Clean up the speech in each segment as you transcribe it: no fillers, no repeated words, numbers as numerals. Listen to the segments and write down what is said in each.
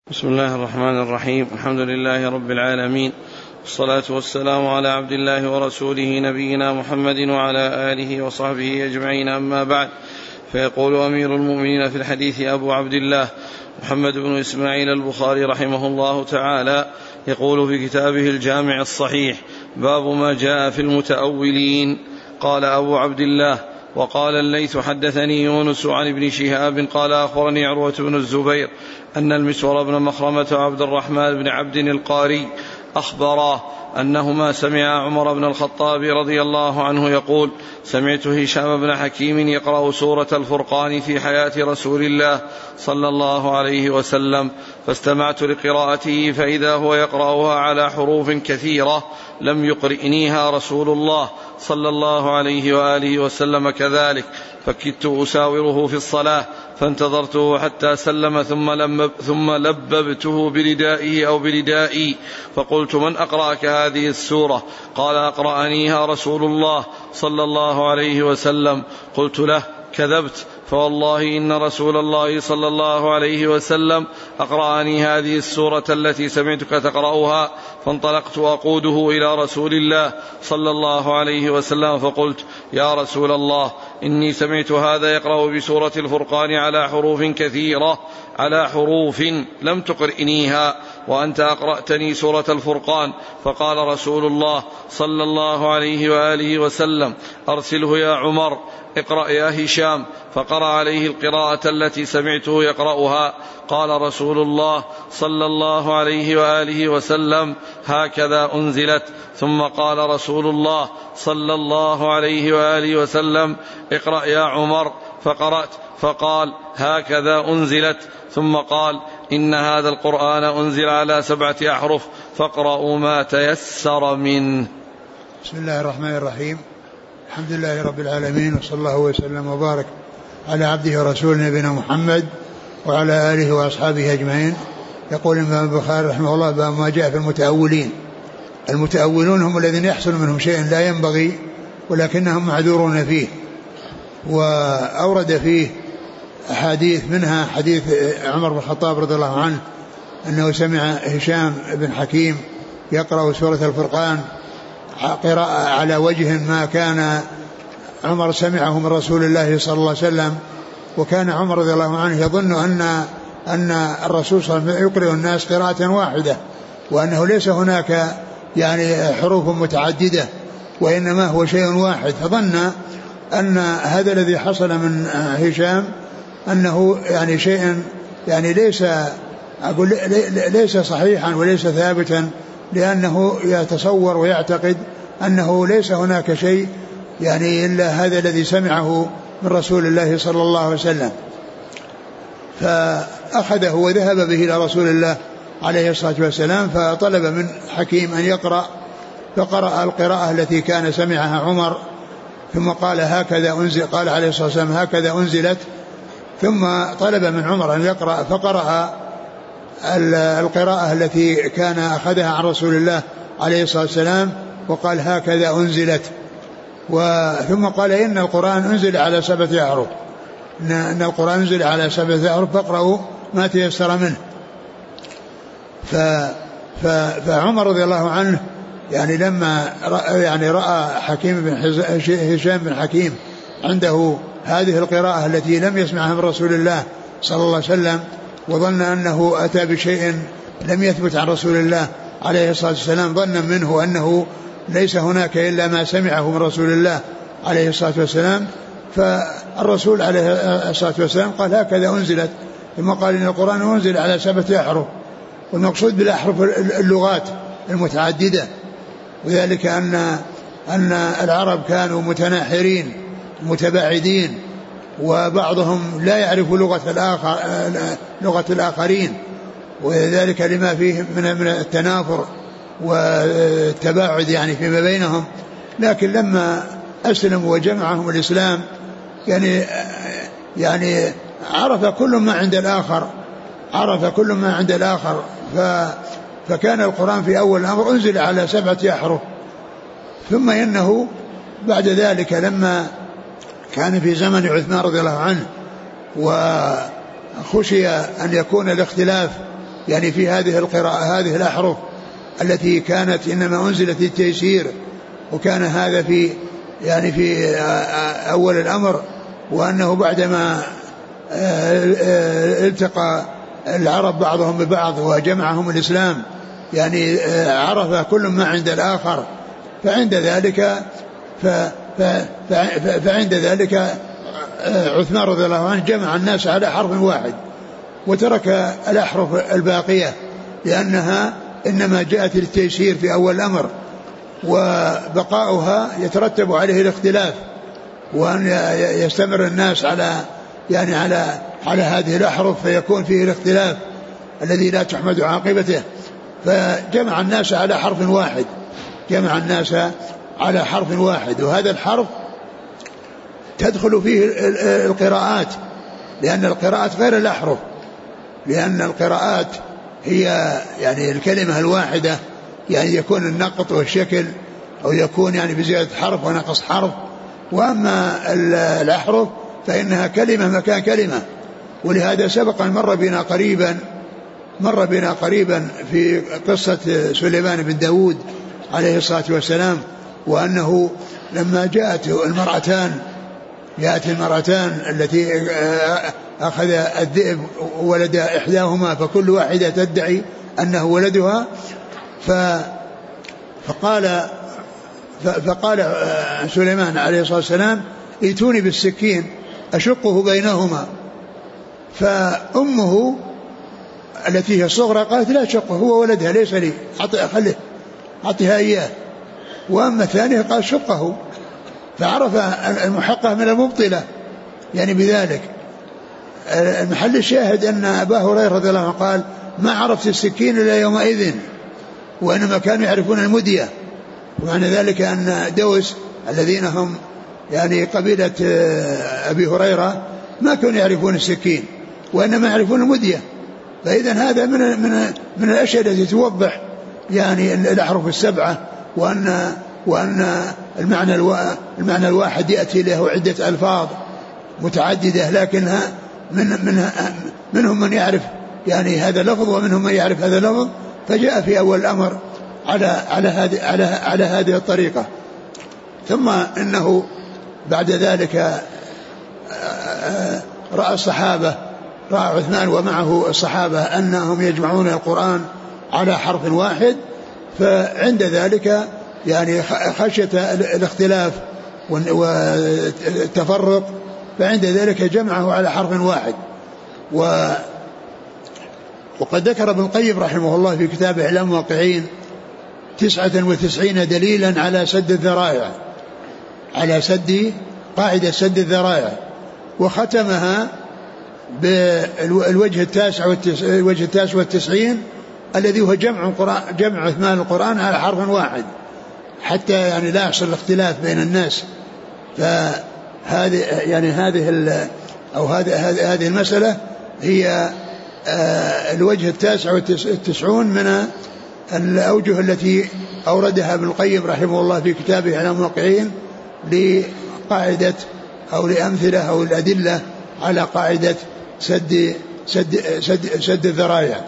بسم الله الرحمن الرحيم. الحمد لله رب العالمين، والصلاة والسلام على عبد الله ورسوله نبينا محمد وعلى آله وصحبه أجمعين، أما بعد. فيقول أمير المؤمنين في الحديث أبو عبد الله محمد بن إسماعيل البخاري رحمه الله تعالى، يقول في كتابه الجامع الصحيح: باب ما جاء في المتأولين. قال أبو عبد الله: وقال الليث حدثني يونس عن ابن شهاب قال أخبرني عروة بن الزبير أن المسور بن مخرمة وعبد الرحمن بن عبد القاري أخبراه أنهما سمع عمر بن الخطاب رضي الله عنه يقول: سمعت هشام بن حكيم يقرأ سورة الفرقان في حياة رسول الله صلى الله عليه وسلم، فاستمعت لقراءته فإذا هو يقرأها على حروف كثيرة لم يقرئنيها رسول الله صلى الله عليه وآله وسلم كذلك، فكدت أساوره في الصلاة فانتظرته حتى سلم ثم لببته بردائه أو بردائي، فقلت: من أقرأك هذه السورة؟ قال: أقرأنيها رسول الله صلى الله عليه وسلم. قلت له: كذبت، فوالله إن رسول الله صلى الله عليه وسلم أقرأني هذه السورة التي سمعتك تقرأها. فانطلقت أقوده إلى رسول الله صلى الله عليه وسلم فقلت: يا رسول الله، إني سمعت هذا يقرأ بسورة الفرقان على حروف كثيرة، على حروف لم تقرئنيها، وأنت أقرأتني سورة الفرقان. فقال رسول الله صلى الله عليه وآله وسلم: أرسله يا عمر، اقرأ يا هشام. فقرأ عليه القراءة التي سمعته يقرأها. قال رسول الله صلى الله عليه وآله وسلم: هكذا أنزلت. ثم قال رسول الله صلى الله عليه وآله وسلم: اقرأ يا عمر. فقرأت، فقال: هكذا أنزلت. ثم قال: إن هذا القرآن أنزل على 7 أحرف، فاقرأوا ما تيسر منه. بسم الله الرحمن الرحيم. الحمد لله رب العالمين، وصلى الله وسلم وبارك على عبده ورسوله نبينا محمد وعلى آله وأصحابه أجمعين. يقول الإمام البخاري رحمه الله: باب ما جاء في المتأولين. المتأولون هم الذين يحصل منهم شيء لا ينبغي ولكنهم معذورون فيه. وأورد فيه أحاديث، منها حديث عمر بن الخطاب رضي الله عنه أنه سمع هشام بن حكيم يقرأ سورة الفرقان قراءة على وجه ما كان عمر سمعه من رسول الله صلى الله عليه وسلم. وكان عمر رضي الله عنه يظن أن الرسول صلى الله عليه وسلم يقرأ الناس قراءة واحدة، وأنه ليس هناك يعني حروف متعددة، وإنما هو شيء واحد. فظن أن هذا الذي حصل من هشام أنه يعني شيء يعني ليس صحيحا وليس ثابتا، لأنه يتصور ويعتقد أنه ليس هناك شيء يعني إلا هذا الذي سمعه من رسول الله صلى الله عليه وسلم. فأخذه وذهب به إلى رسول الله عليه الصلاة والسلام، فطلب من حكيم أن يقرأ، فقرأ القراءة التي كان سمعها عمر، ثم قال: هكذا أنزل. قال عليه الصلاة والسلام: هكذا أنزلت. ثم طلب من عمر أن يقرأ، فقرأ القراءة التي كان أخذها عن رسول الله عليه الصلاة والسلام وقال: هكذا أنزلت. ثم قال: إن القرآن أنزل على 7 أحرف، إن القرآن أنزل على 7 أحرف، فاقرأوا ما تيسر منه. فعمر رضي الله عنه يعني لما رأى حكيم بن هشام بن حكيم عنده هذه القراءة التي لم يسمعها من رسول الله صلى الله عليه وسلم، وظن أنه أتى بشيء لم يثبت عن رسول الله عليه الصلاة والسلام، ظن منه أنه ليس هناك إلا ما سمعه من رسول الله عليه الصلاة والسلام. فالرسول عليه الصلاة والسلام قال: هكذا أنزلت. ثم قال: إن القرآن أنزل على 7 أحرف. والمقصود بالأحرف اللغات المتعددة، وذلك أن العرب كانوا متناحرين متباعدين، وبعضهم لا يعرف لغة الآخرين، وذلك لما فيه من التنافر والتباعد يعني فيما بينهم. لكن لما أسلموا وجمعهم الإسلام يعني عرف كل ما عند الآخر، فكان القرآن في أول الأمر أنزل على 7 أحرف. ثم إنه بعد ذلك لما كان في زمن عثمان رضي الله عنه وخشي أن يكون الاختلاف يعني في هذه القراءة هذه الأحرف التي كانت إنما أنزلت التيسير، وكان هذا في يعني في أول الأمر، وأنه بعدما التقى العرب بعضهم ببعض وجمعهم الإسلام يعني عرف كل ما عند الآخر، فعند ذلك عثمان رضي الله عنه جمع الناس على حرف واحد وترك الأحرف الباقية، لأنها إنما جاءت للتيسير في أول الأمر، وبقاؤها يترتب عليه الاختلاف، وأن يستمر الناس على هذه الأحرف فيكون فيه الاختلاف الذي لا تحمد عاقبته. فجمع الناس على حرف واحد، جمع الناس على حرف واحد، وهذا الحرف تدخل فيه القراءات، لأن القراءات غير الأحرف، لأن القراءات هي يعني الكلمة الواحدة، يعني يكون النقط والشكل، أو يكون يعني بزيادة حرف ونقص حرف. وأما الأحرف فإنها كلمة مكان كلمة. ولهذا سبق أن مر بنا قريبا في قصة سليمان بن داود عليه الصلاة والسلام، وأنه لما جاءت المرأتان التي أخذ الذئب ولد إحداهما، فكل واحدة تدعي أنه ولدها، فقال سليمان عليه الصلاة والسلام ائتوني بالسكين أشقه بينهما. فأمه التي هي الصغرى قالت لا شقه، هو ولدها ليس لي، أعطيها إياه. وأما الثانية قال شقه، فعرف المحقة من المبطلة يعني بذلك. المحل الشاهد أن أبا هريرة رضي الله عنه قال ما عرفت السكين إلا يومئذ، وإنما كانوا يعرفون المدية. ومعنى ذلك أن دوس الذين هم يعني قبيلة أبي هريرة ما كانوا يعرفون السكين، وإنما يعرفون المدية. فإذا هذا من الأشياء التي توضح يعني الأحرف السبعة، وأن المعنى الواحد يأتي له عدة ألفاظ متعددة، لكنها منهم من يعرف يعني هذا اللفظ ومنهم من يعرف هذا اللفظ، فجاء في أول الأمر على هذه الطريقة. ثم إنه بعد ذلك رأى عثمان ومعه الصحابة أنهم يجمعون القرآن على حرف واحد، فعند ذلك يعني خشية الاختلاف والتفرق، فعند ذلك جمعه على حرف واحد. وقد ذكر ابن القيم رحمه الله في كتابه إعلام الواقعين 99 دليلا على سد الذرائع، على قاعدة سد الذرائع، وختمها بالوجه التاسع والتسعين الذي هو جمع عثمان القرآن على حرف واحد، حتى يعني لا يحصل الاختلاف بين الناس. فهذه يعني هذه المسألة هي الوجه التاسع والتسعون من الأوجه التي أوردها ابن القيم رحمه الله في كتابه إعلام الواقعين لقاعدة أو لأمثلة أو الأدلة على قاعدة سد الذرائع.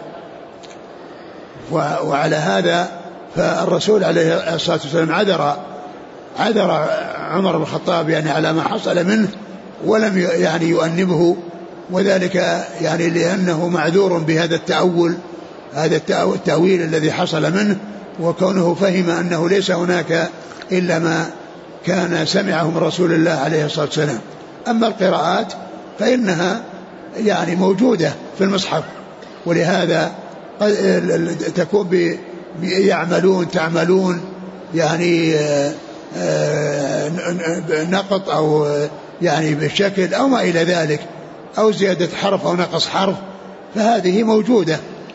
وعلى هذا فالرسول عليه الصلاة والسلام عذر عمر بن الخطاب يعني على ما حصل منه، ولم يعني يؤنبه، وذلك يعني لأنه معذور بهذا التأويل الذي حصل منه، وكونه فهم أنه ليس هناك إلا ما كان سمعه من رسول الله عليه الصلاة والسلام. أما القراءات فإنها يعني موجودة في المصحف، ولهذا تكون تعملون يعني نقط أو يعني بالشكل أو ما إلى ذلك، أو زيادة حرف أو نقص حرف، فهذه موجودة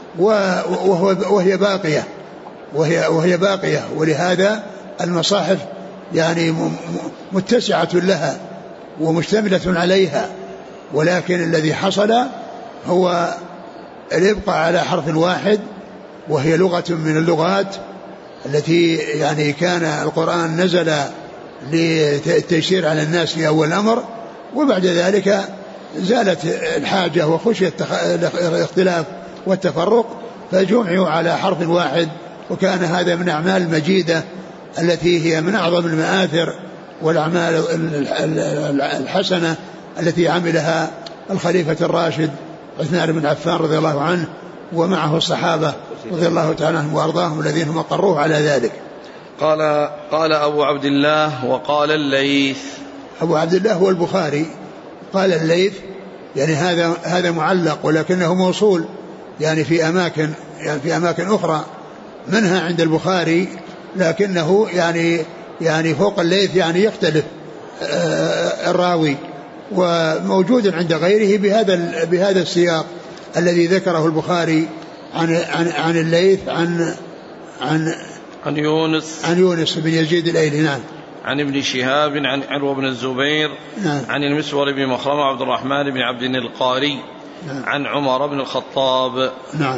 وهي باقية. ولهذا المصاحف يعني متسعة لها ومشتملة عليها، ولكن الذي حصل هو الإبقاء على حرف واحد، وهي لغة من اللغات التي يعني كان القرآن نزل للتيسير على الناس في أول الأمر، وبعد ذلك زالت الحاجة وخشية الاختلاف والتفرق، فجمعوا على حرف واحد، وكان هذا من أعمال المجيدة التي هي من أعظم المآثر والأعمال الحسنة التي عملها الخليفة الراشد عثمان بن عفان رضي الله عنه، ومعه الصحابة رضي الله تعالى عنهم وأرضاهم الذين هم أقروه على ذلك. قال أبو عبد الله وقال الليث. أبو عبد الله هو البخاري، قال الليث يعني هذا معلق ولكنه موصول يعني في أماكن أخرى منها عند البخاري، لكنه يعني فوق الليث يعني يختلف الراوي، وموجود عند غيره بهذا السياق الذي ذكره البخاري عن الليث عن يونس بن يزيد الأيلي. نعم. عن ابن شهاب عن عروة بن الزبير. نعم. عن المسور بن مخرمة عبد الرحمن بن عبد القاري. نعم. عن عمر بن الخطاب. نعم.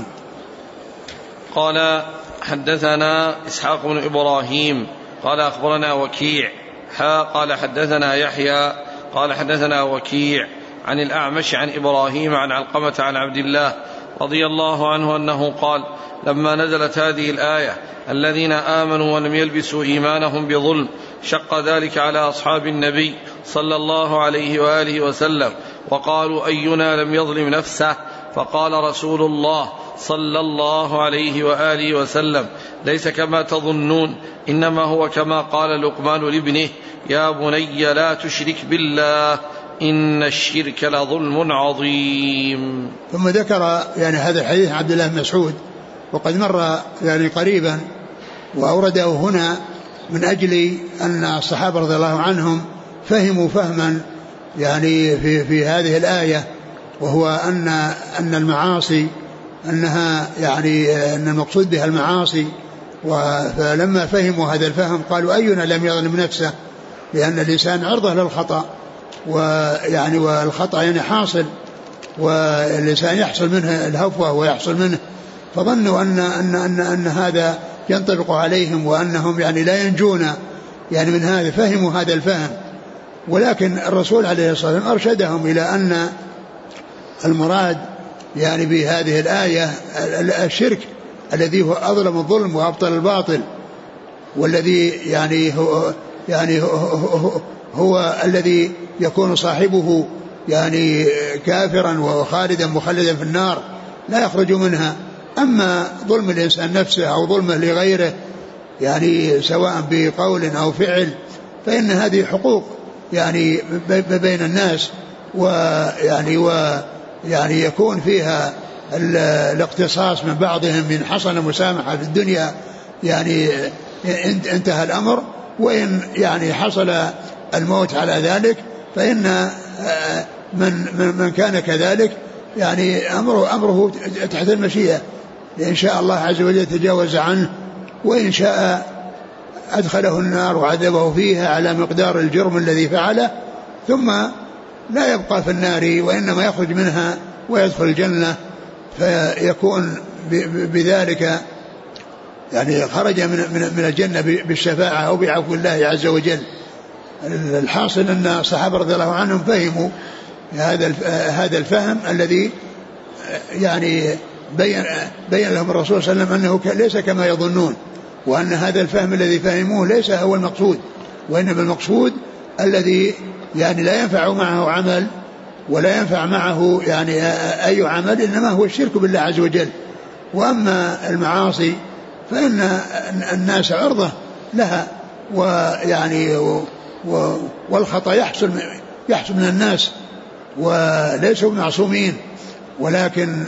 قال حدثنا إسحاق بن إبراهيم قال أخبرنا وكيع قال حدثنا يحيى قال حدثنا وكيع عن الأعمش عن إبراهيم عن علقمة عن عبد الله رضي الله عنه أنه قال لما نزلت هذه الآية الذين آمنوا ولم يلبسوا إيمانهم بظلم شق ذلك على أصحاب النبي صلى الله عليه وآله وسلم وقالوا أينا لم يظلم نفسه، فقال رسول الله صلى الله عليه وآله وسلم ليس كما تظنون، إنما هو كما قال لقمان لابنه يا بني لا تشرك بالله إن الشرك لظلم عظيم. ثم ذكر يعني هذا الحديث عبد الله بن مسعود وقد مر يعني قريبا، وأورده هنا من أجل أن الصحابة رضي الله عنهم فهموا فهما يعني في هذه الآية، وهو أن المعاصي أنها يعني أن المقصود بها المعاصي، فلما فهموا هذا الفهم قالوا أينا لم يظلم نفسه، لأن الإنسان عرضة للخطأ، ويعني والخطأ يعني حاصل، والإنسان يحصل منه الهفوة ويحصل منه، فظنوا أن هذا ينطبق عليهم وأنهم يعني لا ينجون يعني من هذا، فهموا هذا الفهم. ولكن الرسول عليه الصلاة والسلام أرشدهم إلى أن المراد يعني بهذه الآية الشرك الذي هو أظلم الظلم وأبطل الباطل، والذي يعني هو الذي يكون صاحبه يعني كافرا وخالدا مخلدا في النار لا يخرج منها. أما ظلم الإنسان نفسه أو ظلمه لغيره يعني سواء بقول أو فعل فإن هذه حقوق يعني بين الناس، ويعني يكون فيها الاقتصاص من بعضهم من حصل مسامحة في الدنيا يعني انتهى الأمر، وإن يعني حصل الموت على ذلك فإن من كان كذلك يعني أمره تحت المشيئة، إن شاء الله عز وجل يتجاوز عنه، وإن شاء أدخله النار وعذبه فيها على مقدار الجرم الذي فعله، ثم لا يبقى في النار وإنما يخرج منها ويدخل الجنة، فيكون بذلك يعني خرج من الجنة بالشفاعة أو بعفو الله عز وجل. الحاصل أن الصحابة رضي الله عنهم فهموا هذا الفهم الذي يعني بين لهم الرسول صلى الله عليه وسلم أنه ليس كما يظنون، وأن هذا الفهم الذي فهموه ليس هو المقصود، وإنما المقصود الذي يعني لا ينفع معه عمل ولا ينفع معه يعني أي عمل، إنما هو الشرك بالله عز وجل. وأما المعاصي فإن الناس عرضة لها، ويعني والخطأ يحصل من الناس وليسوا معصومين، ولكن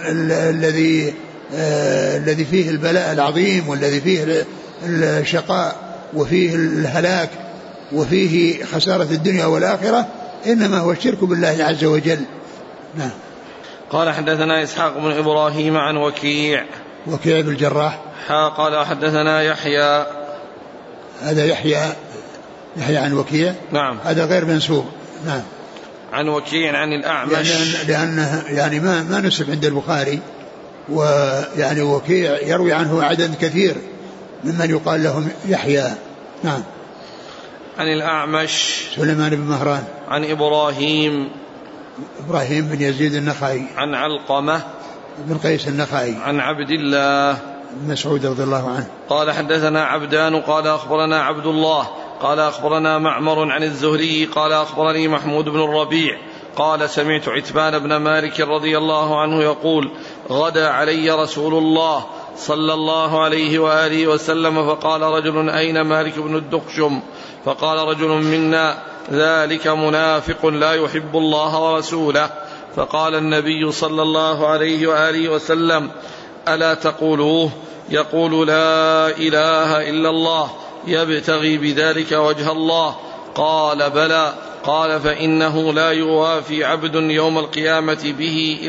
الذي فيه البلاء العظيم والذي فيه الشقاء وفيه الهلاك وفيه خسارة الدنيا والآخرة إنما هو الشرك بالله عز وجل. نعم. قال حدثنا إسحاق بن إبراهيم عن وكيع بن الجراح قال حدثنا يحيى، هذا يحيى عن وكيع. نعم. هذا غير منسوب. نعم. عن وكيع عن الأعمش، لأنه يعني ما نسب عند البخاري، ويعني وكيع يروي عنه عدد كثير ممن يقال لهم يحيى. نعم. عن الأعمش سليمان بن مهران عن إبراهيم بن يزيد النخعي عن علقمة بن قيس النخعي عن عبد الله بن مسعود رضي الله عنه قال حدثنا عبدان قال أخبرنا عبد الله قال أخبرنا معمر عن الزهري قال أخبرني محمود بن الربيع قال سمعت عتبان بن مالك رضي الله عنه يقول غدا علي رسول الله صلى الله عليه وآله وسلم فقال رجل أين مالك بن الدخشم؟ فقال رجل منا ذلك منافق لا يحب الله ورسوله. فقال النبي صلى الله عليه وآله وسلم ألا تقولوه يقول لا إله إلا الله يبتغي بذلك وجه الله؟ قال بلى. قال فإنه لا يوافي عبد يوم القيامة به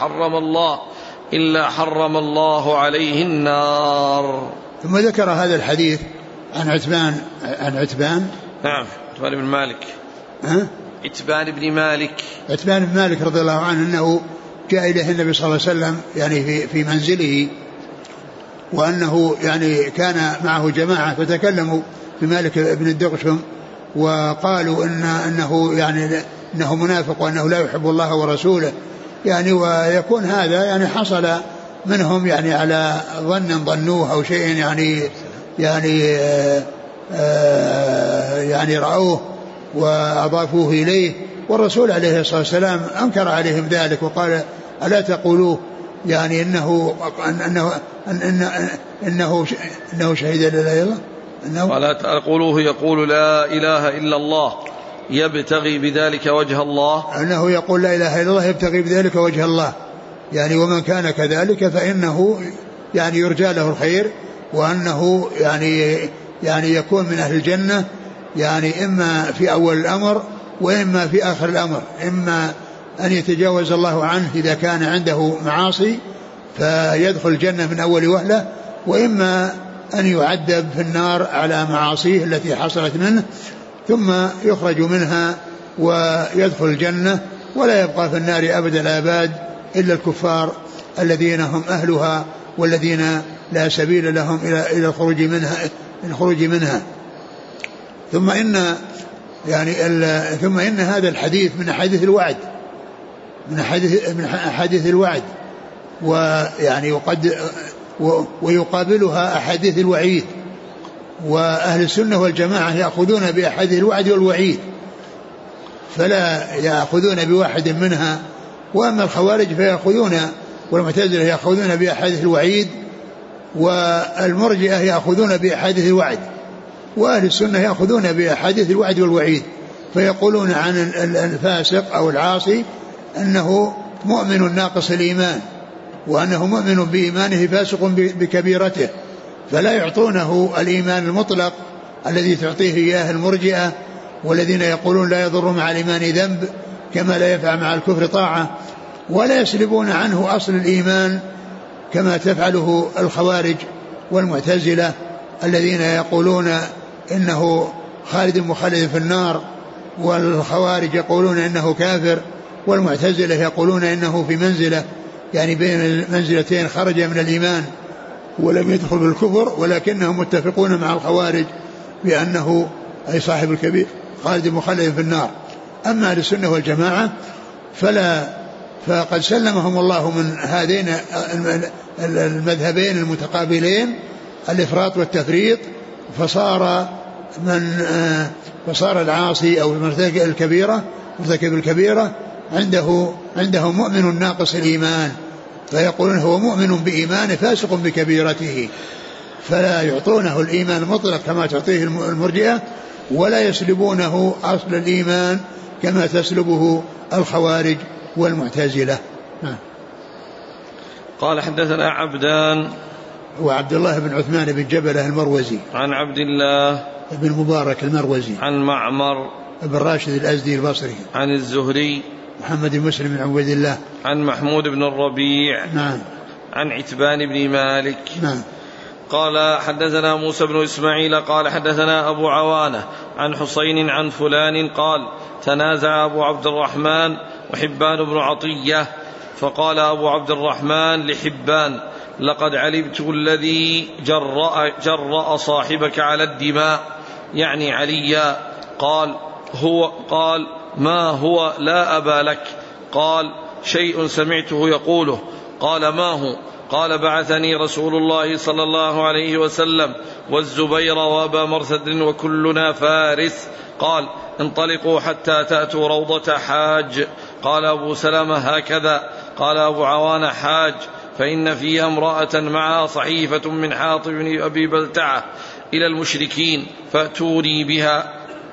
إلا حرم الله عليه النار. ثم ذكر هذا الحديث عن عتبان نعم عتبان بن مالك عتبان بن مالك رضي الله عنه أنه جاء إليه النبي صلى الله عليه وسلم يعني في منزله، وأنه يعني كان معه جماعة فتكلموا في مالك بن الدغشم وقالوا إنه منافق وأنه لا يحب الله ورسوله يعني، ويكون هذا يعني حصل منهم يعني على ظنوه أو شيء يعني رأوه وأضافوه إليه، والرسول عليه الصلاة والسلام أنكر عليهم ذلك وقال ألا تقولوه يعني إنه شهد لا إله إلا الله ولا تقولوه يقول لا إله إلا الله يبتغي بذلك وجه الله، أنه يقول لا إله إلا الله يبتغي بذلك وجه الله يعني، ومن كان كذلك فإنه يعني يرجى له الخير، وأنه يعني يكون من أهل الجنة يعني إما في أول الأمر وإما في آخر الأمر، إما أن يتجاوز الله عنه إذا كان عنده معاصي فيدخل الجنة من أول وهلة، وإما أن يعذب في النار على معاصيه التي حصلت منه ثم يخرج منها ويدخل الجنة، ولا يبقى في النار أبد الآباد إلا الكفار الذين هم أهلها والذين لا سبيل لهم إلى الخروج منها. ثم إن هذا الحديث من أحاديث الوعد ويعني ويقابلها أحاديث الوعيد، وأهل السنة والجماعة يأخذون بأحاديث الوعد والوعيد فلا يأخذون بواحد منها، وأما الخوارج فيأخذون والمعتزلة يأخذون بأحاديث الوعيد، والمرجئة يأخذون بأحاديث الوعد، وأهل السنة يأخذون بأحاديث الوعد والوعيد، فيقولون عن الفاسق أو العاصي أنه مؤمن ناقص الإيمان، وأنه مؤمن بإيمانه فاسق بكبيرته، فلا يعطونه الإيمان المطلق الذي تعطيه إياه المرجئة والذين يقولون لا يضر مع الإيمان ذنب كما لا يفعل مع الكفر طاعة، ولا يسلبون عنه أصل الإيمان كما تفعله الخوارج والمعتزلة الذين يقولون إنه خالد مخلد في النار، والخوارج يقولون إنه كافر، والمعتزلة يقولون إنه في منزلة يعني بين المنزلتين خرج من الإيمان ولم يدخل بالكفر، ولكنهم متفقون مع الخوارج بأنه أي صاحب الكبير خالد مخلد في النار. أما أهل السنة والجماعة فقد سلمهم الله من هذين المذهبين المتقابلين الإفراط والتفريط، فصار العاصي أو مرتكب الكبيرة عنده مؤمن ناقص الإيمان، فيقولون هو مؤمن بإيمانه فاسق بكبيرته، فلا يعطونه الإيمان المطلق كما تعطيه المرجئة، ولا يسلبونه أصل الإيمان كما تسلبه الخوارج والمعتزلة. قال حدثنا عبدان وعبد الله بن عثمان بن جبلة المروزي عن عبد الله بن مبارك المروزي عن معمر بن راشد الأزدي البصري عن الزهري محمد بن مسلم بن عبيد الله عن محمود بن الربيع نعم عن عتبان بن مالك نعم. قال حدثنا موسى بن إسماعيل قال حدثنا أبو عوانة عن حسين عن فلان قال تنازع أبو عبد الرحمن وحبان بن عطية، فقال أبو عبد الرحمن لحبان لقد علمت الذي جرأ صاحبك على الدماء يعني عليا. قال ما هو لا أبا لك. قال شيء سمعته يقوله قال: ما هو؟ قال: بعثني رسول الله صلى الله عليه وسلم والزبير وأبا مرثد وكلنا فارس. قال: انطلقوا حتى تأتوا روضة حاج. قال أبو سلمة: هكذا. قال أبو عوان: حاج، فإن فيها امرأة معها صحيفة من حاطب بن أبي بلتعة إلى المشركين فأتوني بها.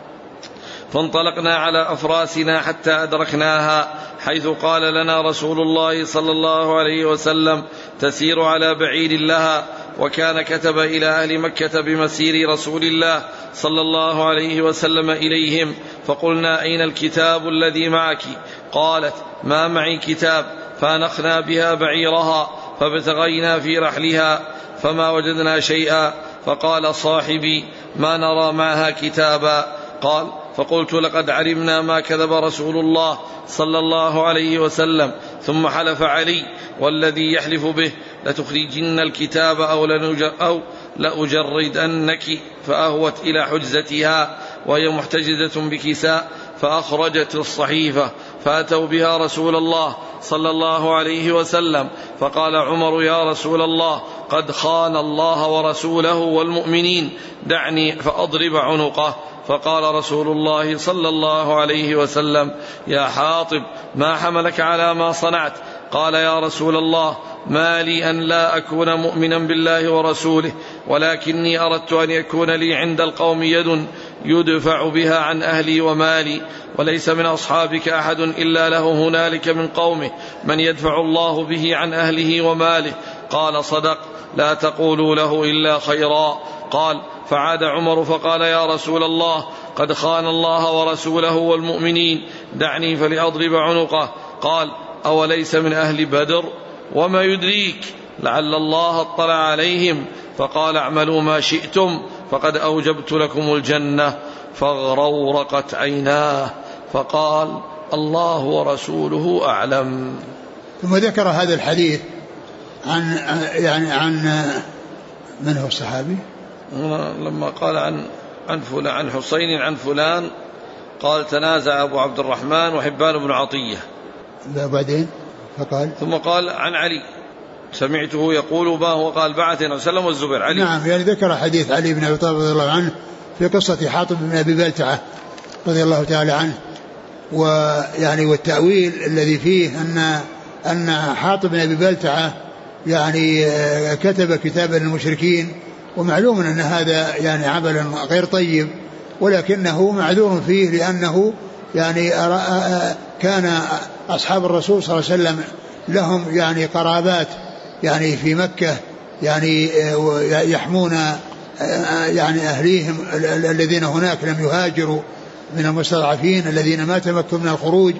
فانطلقنا على أفراسنا حتى أدركناها، حيث قال لنا رسول الله صلى الله عليه وسلم: تسير على بعير لها. وكان كتب إلى أهل مكة بمسير رسول الله صلى الله عليه وسلم إليهم. فقلنا: أين الكتاب الذي معك؟ قالت: ما معي كتاب. فأنخنا بها بعيرها فابتغينا في رحلها فما وجدنا شيئا. فقال صاحبي: ما نرى معها كتابا. قال: فقلت: لقد علمنا ما كذب رسول الله صلى الله عليه وسلم. ثم حلف علي والذي يحلف به: لتخرجن الكتاب أو لأجردنك. فأهوت إلى حجزتها وهي محتجزة بكساء، فأخرجت الصحيفة فأتوا بها رسول الله صلى الله عليه وسلم. فقال عمر: يا رسول الله، قد خان الله ورسوله والمؤمنين، دعني فأضرب عنقه. فقال رسول الله صلى الله عليه وسلم: يا حاطب، ما حملك على ما صنعت؟ قال: يا رسول الله، ما لي أن لا أكون مؤمنا بالله ورسوله، ولكني أردت أن يكون لي عند القوم يد يدفع بها عن أهلي ومالي، وليس من أصحابك أحد إلا له هنالك من قومه من يدفع الله به عن أهله وماله. قال: صدق، لا تقولوا له إلا خيرا. قال: فعاد عمر فقال: يا رسول الله، قد خان الله ورسوله والمؤمنين، دعني فلأضرب عنقه. قال: أوليس من أهل بدر؟ وما يدريك لعل الله اطلع عليهم. فقال: اعملوا ما شئتم فقد أوجبت لكم الجنة. فاغرورقت عيناه فقال: الله ورسوله أعلم. ثم ذكر هذا الحديث عن من هو الصحابي؟ لما قال عن حسين عن فلان، قال: تنازع أبو عبد الرحمن وحبان بن عطية. بعدين فقال: ثم قال عن علي: سمعته يقول ما هو؟ قال: بعثنا وسلم والزبير. علي. نعم، يعني ذكر حديث علي بن أبي طالب رضي الله عنه في قصة حاطب بن أبي بلتعة رضي الله تعالى عنه. ويعني والتأويل الذي فيه أن حاطب بن أبي بلتعة يعني كتب كتابا للمشركين، ومعلوم أن هذا يعني عمل غير طيب، ولكنه معذور فيه لأنه يعني كان أصحاب الرسول صلى الله عليه وسلم لهم يعني قرابات يعني في مكة، يعني يحمون يعني أهليهم الذين هناك لم يهاجروا من المستضعفين الذين ما تمكنوا من الخروج،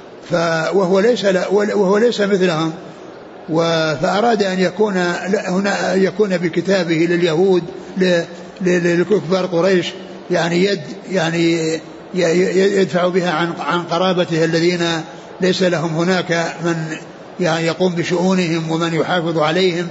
وهو ليس مثلهم. فأراد أن يكون بكتابه لليهود لكفار قريش يعني يد يعني يدفع بها عن قرابته الذين ليس لهم هناك من يعني يقوم بشؤونهم ومن يحافظ عليهم.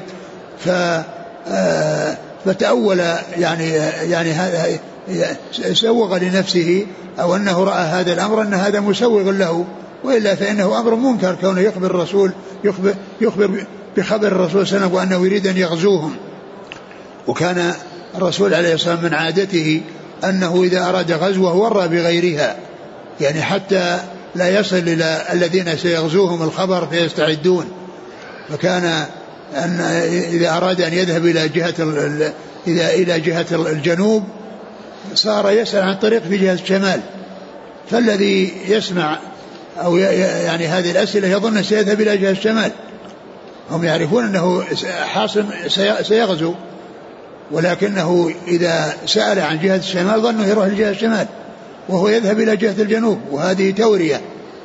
فتأول يعني هذا سوغ لنفسه، أو أنه رأى هذا الأمر أن هذا مسوغ له، وإلا فإنه أمر منكر كونه يخبر الرسول يخبر بخبر الرسول صلى الله عليه وسلم وأنه يريد أن يغزوهم. وكان الرسول عليه الصلاة والسلام من عادته أنه إذا أراد غزوه ورى بغيرها، يعني حتى لا يصل إلى الذين سيغزوهم الخبر فيستعدون. فكان أن إذا أراد أن يذهب إلى جهة الجنوب صار يسأل عن طريق في جهة الشمال، فالذي يسمع أو يعني هذه الأسئلة يظن سيذهب إلى جهة الشمال، هم يعرفون أنه حاصم سيغزو، ولكنه إذا سأل عن جهة الشمال ظنه يروح لجهة الشمال وهو يذهب إلى جهة الجنوب، وهذه تورية.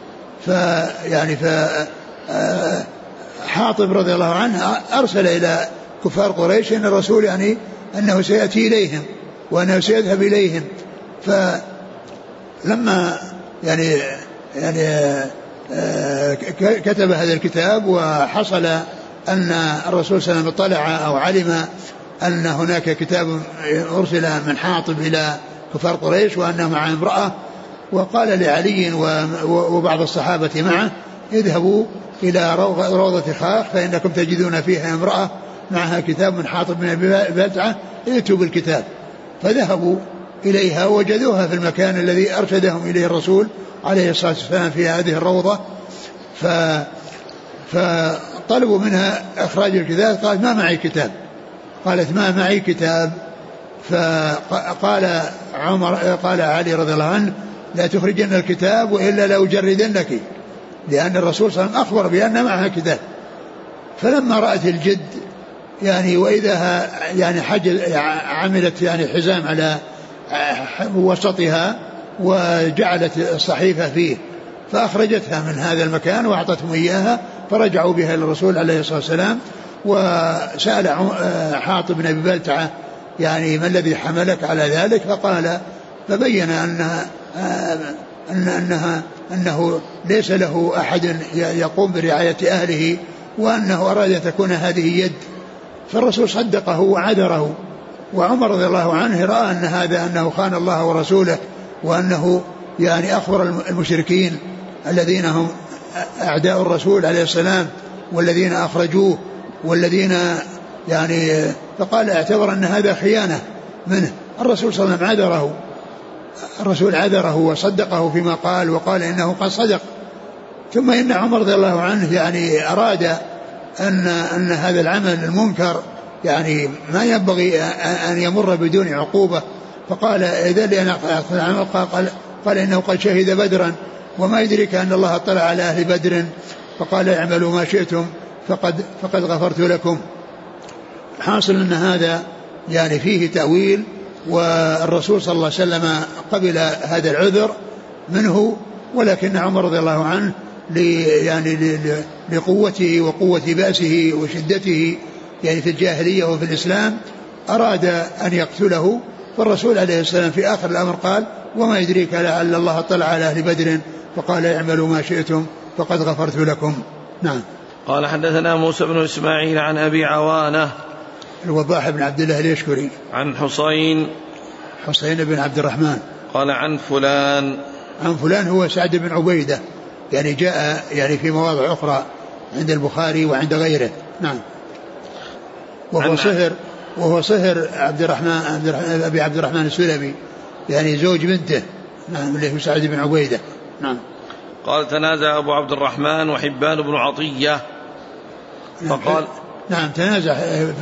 حاطب رضي الله عنه أرسل إلى كفار قريش أن الرسول يعني أنه سيأتي إليهم وأنه سيذهب إليهم. فلما يعني كتب هذا الكتاب وحصل أن الرسول صلى الله عليه وسلم اطلع أو علم أن هناك كتاب أرسل من حاطب إلى كفار قريش وأنه مع امرأة، وقال لعلي وبعض الصحابة معه اذهبوا إلى روضة خاخ فإنكم تجدون فيها امرأة معها كتاب من حاطب بن أبي بلتعة، ائتوا بالكتاب. فذهبوا إليها وجدوها في المكان الذي أرشدهم إليه الرسول عليه الصلاة والسلام في هذه الروضة. فطلبوا منها إخراج الكتاب، قالت ما معي كتاب. قالت ما معي كتاب. فقال قال علي رضي الله عنه لا تخرجن الكتاب وإلا لأجردنك، لأن الرسول صلى الله عليه وسلم أخبر بأن معها كتاب. فلما رأت الجد يعني وإذا يعني عملت يعني حزام على وسطها وجعلت الصحيفة فيه، فأخرجتها من هذا المكان وأعطتهم إياها، فرجعوا بها للرسول عليه الصلاة والسلام. وسأل حاطب بن أبي بلتعة يعني ما الذي حملك على ذلك؟ فبين أنه ليس له أحد يقوم برعاية أهله، وأنه أراد أن تكون هذه يد. فالرسول صدقه وعذره. وعمر رضي الله عنه رأى أن هذا أنه خان الله ورسوله، وأنه يعني أخبر المشركين الذين هم أعداء الرسول عليه السلام والذين أخرجوه والذين يعني، فقال اعتبر أن هذا خيانة منه. الرسول صلى الله عليه وسلم عذره، الرسول عذره وصدقه فيما قال، وقال إنه قد صدق. ثم إن عمر رضي الله عنه يعني أراد أن هذا العمل المنكر يعني ما ينبغي أن يمر بدون عقوبة، فقال إذا لي أنا أخذ العمل. قال إنه قد شهد بدرا وما يدرك أن الله اطلع على أهل بدر، فقال اعملوا ما شئتم فقد غفرت لكم. حاصل أن هذا يعني فيه تأويل، والرسول صلى الله عليه وسلم قبل هذا العذر منه، ولكن عمر رضي الله عنه يعني لقوته وقوة بأسه وشدته يعني في الجاهلية وفي الإسلام أراد أن يقتله. فالرسول عليه السلام في آخر الأمر قال وما يدريك لعل الله اطلع على أهل بدر، فقال اعملوا ما شئتم فقد غفرت لكم. نعم. قال حدثنا موسى بن إسماعيل عن أبي عوانة الوضاح بن عبد الله اليشكري عن حسين بن عبد الرحمن قال عن فلان هو سعد بن عبيدة، يعني جاء يعني في مواضع أخرى عند البخاري وعند غيره. نعم. وهو صهر أبي عبد الرحمن السلمي، يعني زوج بنته. نعم، اللي هو سعد بن عبيدة. نعم. قال تنازع أبو عبد الرحمن وحبان بن عطية فقال نعم تنازع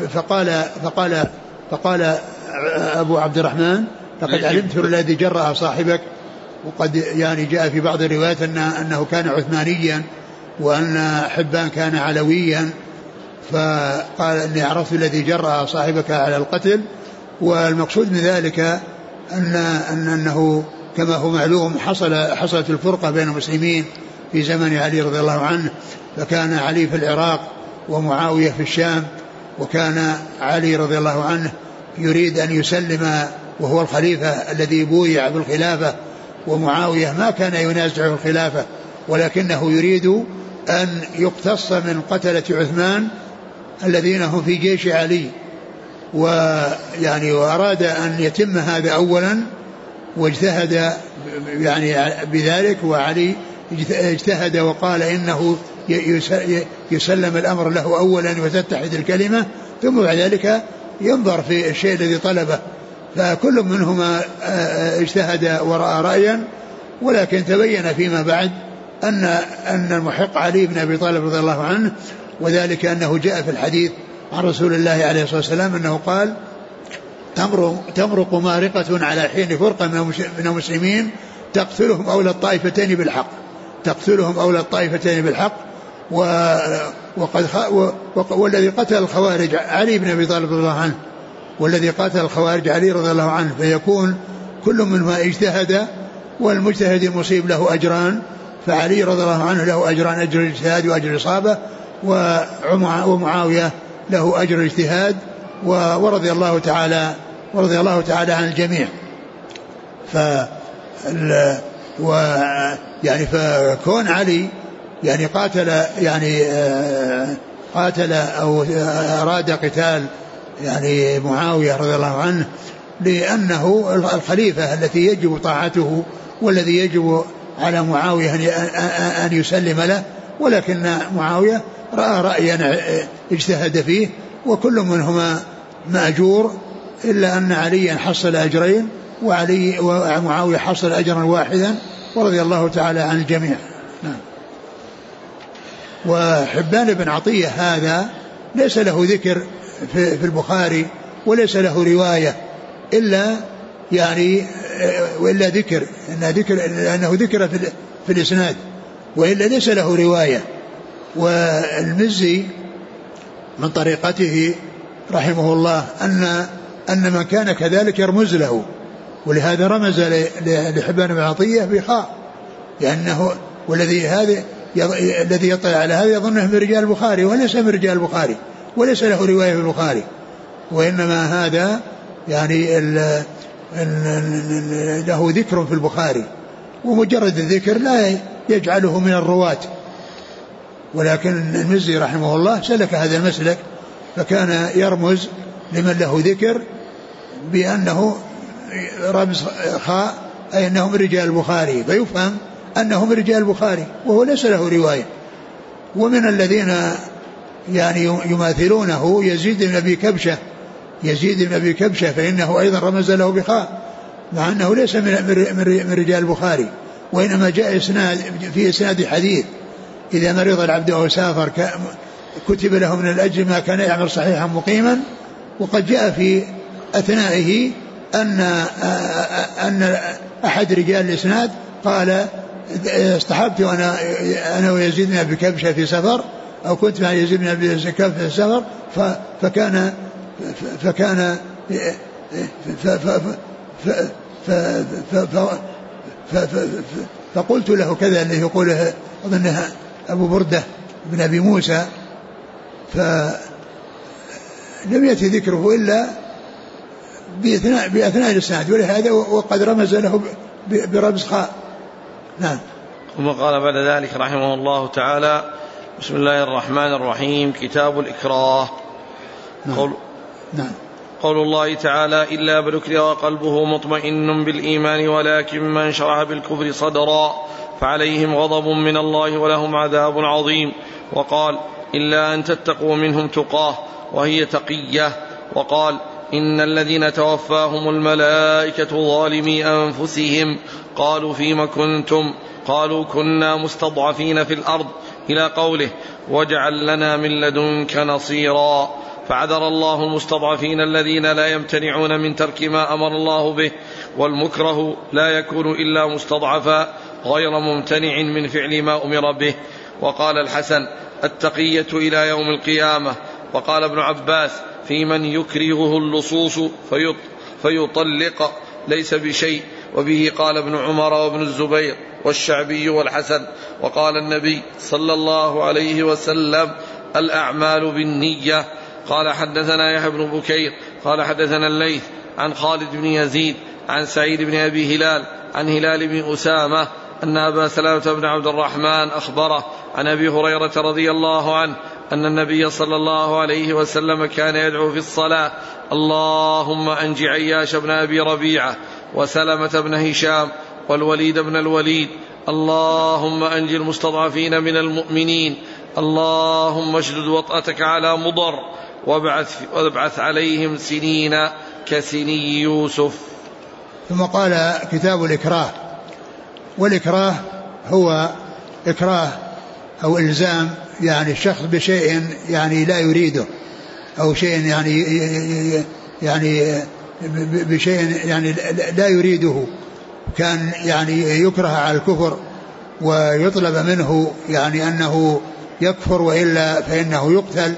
فقال أبو عبد الرحمن لقد علمت الذي جرأ صاحبك. وقد يعني جاء في بعض الروايات أنه كان عثمانيا وأن حبان كان علويا، فقال أني عرفت الذي جرأ صاحبك على القتل. والمقصود من ذلك أنه كما هو معلوم حصلت الفرقة بين المسلمين في زمن علي رضي الله عنه، فكان علي في العراق ومعاوية في الشام، وكان علي رضي الله عنه يريد أن يسلم وهو الخليفة الذي بويع بالخلافة، ومعاوية ما كان ينازعه الخلافة ولكنه يريد أن يقتص من قتلة عثمان الذين هم في جيش علي، ويعني وأراد أن يتم هذا أولا واجتهد يعني بذلك، وعلي اجتهد وقال إنه يسلم الأمر له أولا وتتحد الكلمة، ثم بعد ذلك ينظر في الشيء الذي طلبه. فكل منهما اجتهد ورأى رأيا، ولكن تبين فيما بعد أن المحق علي بن أبي طالب رضي الله عنه، وذلك أنه جاء في الحديث عن رسول الله عليه الصلاة والسلام أنه قال تمرق مارقة على حين فرقة من المسلمين تقتلهم أولى الطائفتين بالحق والذي قتل الخوارج علي بن أبي طالب رضي الله عنه، والذي قاتل الخوارج علي رضي الله عنه، فيكون كل منهما اجتهد، والمجتهد المصيب له أجران، فعلي رضي الله عنه له أجران، أجر الاجتهاد وأجر الإصابة، ومعاوية له أجر الاجتهاد ورضي الله تعالى عن الجميع. يعني فكون علي يعني قاتل أو أراد قتال يعني معاوية رضي الله عنه لأنه الخليفة التي يجب طاعته والذي يجب على معاوية أن يسلم له، ولكن معاوية رأى رأيا اجتهد فيه، وكل منهما مأجور، إلا أن عليا حصل أجرين ومعاوية حصل أجرا واحدا، ورضي الله تعالى عن الجميع. نعم. وحبان بن عطية هذا ليس له ذكر في البخاري، وليس له رواية إلا يعني وإلا ذكر لأنه ذكر في الإسناد، وإلا ليس له رواية. والمزي من طريقته رحمه الله أن من كان كذلك يرمز له، ولهذا رمز لحبان بن عطية بخاء، لأنه الذي يطلع على هذا يظنه من رجال البخاري، وليس من رجال البخاري، وليس له رواية في البخاري، وإنما هذا يعني له ذكر في البخاري، ومجرد الذكر لا يجعله من الرواة. ولكن المزي رحمه الله سلك هذا المسلك، فكان يرمز لمن له ذكر بأنه رمز خاء، أي أنه من رجال البخاري، فيفهم أنه من رجال البخاري وهو ليس له رواية. ومن الذين يعني يماثلونه يزيد بن أبي كبشة فإنه أيضا رمز له بخاء، مع أنه ليس من رجال البخاري، وإنما جاء في إسناد حديث: إذا مرض العبد أو سافر كتب له من الأجر ما كان يعمل صحيحا مقيما. وقد جاء في أثنائه أن أحد رجال الإسناد قال: اصطحبت أنا ويزيد بن أبي كبشة في سفر، أو كنت مع يزيد بن أبي كبشة في سفر، فقلت له كذا، اللي يقوله أظنها أبو بردة بن أبي موسى، فلم يأتي ذكره إلا بأثناء الإسناد، ولهذا وقد رمز له برمز خاء. نعم. ثم قال بعد ذلك رحمه الله تعالى: بسم الله الرحمن الرحيم. كتاب الإكراه. نعم. قول الله تعالى: إلا من أكره وقلبه مطمئن بالإيمان ولكن من شرح بالكفر صدرا فعليهم غضب من الله ولهم عذاب عظيم. وقال: إلا أن تتقوا منهم تقاه وهي تقية. وقال: إن الذين توفاهم الملائكة ظالمي أنفسهم قالوا فيما كنتم؟ قالوا كنا مستضعفين في الأرض، إلى قوله: واجعل لنا من لدنك نصيرا. فعذر الله المستضعفين الذين لا يمتنعون من ترك ما أمر الله به، والمكره لا يكون إلا مستضعفا غير ممتنع من فعل ما أمر به. وقال الحسن: التقية إلى يوم القيامة. وقال ابن عباس: في من يكرهه اللصوص فيطلق ليس بشيء. وبه قال ابن عمر وابن الزبير والشعبي والحسن. وقال النبي صلى الله عليه وسلم: الأعمال بالنية. قال: حدثنا يحيى بن بكير قال حدثنا الليث عن خالد بن يزيد عن سعيد بن أبي هلال عن هلال بن أسامة أن أبا سلامة بن عبد الرحمن أخبره عن أبي هريرة رضي الله عنه أن النبي صلى الله عليه وسلم كان يدعو في الصلاة: اللهم أنج عياش بن أبي ربيعة وسلمة بن هشام والوليد بن الوليد، اللهم أنج المستضعفين من المؤمنين، اللهم اشدد وطأتك على مضر وابعث عليهم سنين كسني يوسف. ثم قال: كتاب الإكراه. والإكراه هو إكراه أو إلزام يعني الشخص بشيء يعني لا يريده، أو شيء يعني بشيء يعني لا يريده، كان يعني يكره على الكفر ويطلب منه يعني أنه يكفر وإلا فإنه يقتل.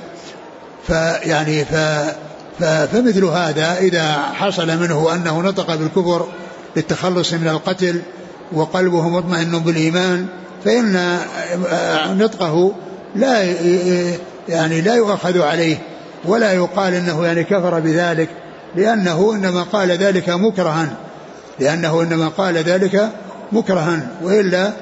فمثل هذا إذا حصل منه أنه نطق بالكفر للتخلص من القتل وقلبه مطمئن بالإيمان، فإن نطقه لا يؤخذ عليه ولا يقال إنه يعني كفر بذلك، لأنه إنما قال ذلك مكرها، وإلا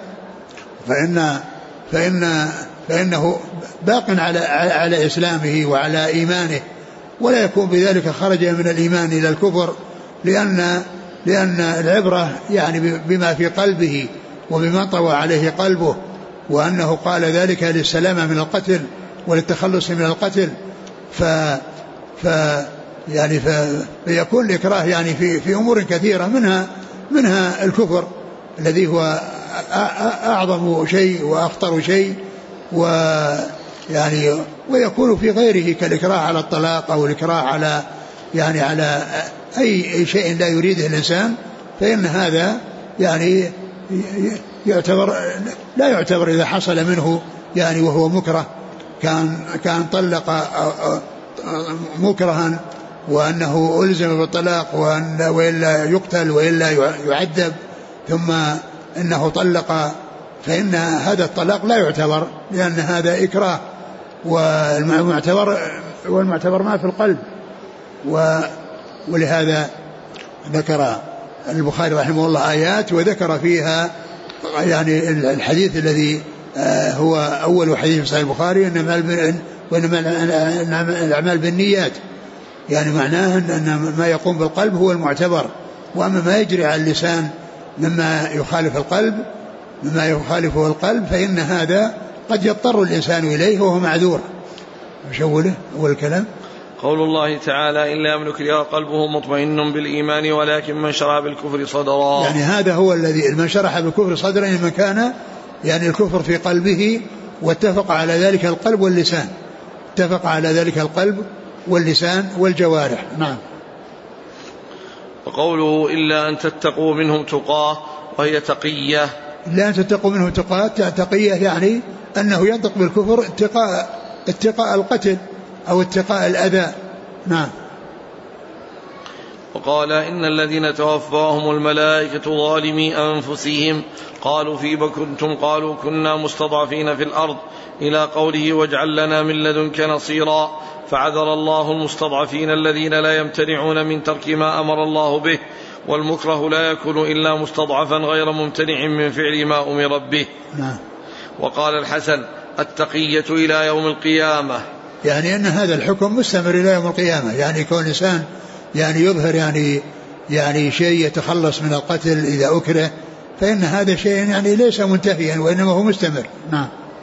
فإنه باق على إسلامه وعلى إيمانه، ولا يكون بذلك خرج من الإيمان إلى الكفر، لأن العبرة يعني بما في قلبه وبما طوى عليه قلبه، وأنه قال ذلك للسلامة من القتل وللتخلص من القتل، فيكون الإكراه يعني في أمور كثيرة، منها الكفر الذي هو أعظم شيء وأخطر شيء، ويكون في غيره كالإكراه على الطلاق أو الإكراه على على أي شيء لا يريده الإنسان، فإن هذا يعني لا يعتبر إذا حصل منه وهو مكره، كان طلق مكرها وأنه ألزم بالطلاق وإلا يقتل وإلا يعذب، ثم إنه طلق، فإن هذا الطلاق لا يعتبر، لأن هذا إكراه، والمعتبر ما في القلب. ولهذا ذكر البخاري رحمه الله آيات وذكر فيها الحديث الذي هو أول حديث في صحيح البخاري، وإنما الأعمال بالنيات، معناه أن ما يقوم بالقلب هو المعتبر، وأما ما يجري على اللسان مما يخالفه القلب فإن هذا قد يضطر الإنسان إليه وهو معذور. مش أوله أول الكلام قول الله تعالى إلا من كره قلبه مطمئن بالإيمان ولكن من شرح بالكفر صدرا، هذا هو الذي من شرح بالكفر صدرا، من كان الكفر في قلبه واتفق على ذلك القلب واللسان، اتفق على ذلك القلب واللسان والجوارح. نعم. وقوله إلا أن تتقوا منهم تقاه وهي تقية، إلا أن تتقوا منهم تقاه، تقية أنه ينطق بالكفر اتقاء القتل أو اتقاء الأذى. نعم. وقال إن الذين توفاهم الملائكة ظالمي أنفسهم قالوا فيما كنتم قالوا كنا مستضعفين في الأرض إلى قوله واجعل لنا من لدنك نصيرا، فعذر الله المستضعفين الذين لا يمتنعون من ترك ما أمر الله به، والمكره لا يكون إلا مستضعفا غير ممتنع من فعل ما أمر به. وقال الحسن التقية إلى يوم القيامة، أن هذا الحكم مستمر إلى يوم القيامة، كون إنسان يظهر شيء يتخلص من القتل إذا أكره، فإن هذا شيء ليس منتهيا وإنما هو مستمر. نعم.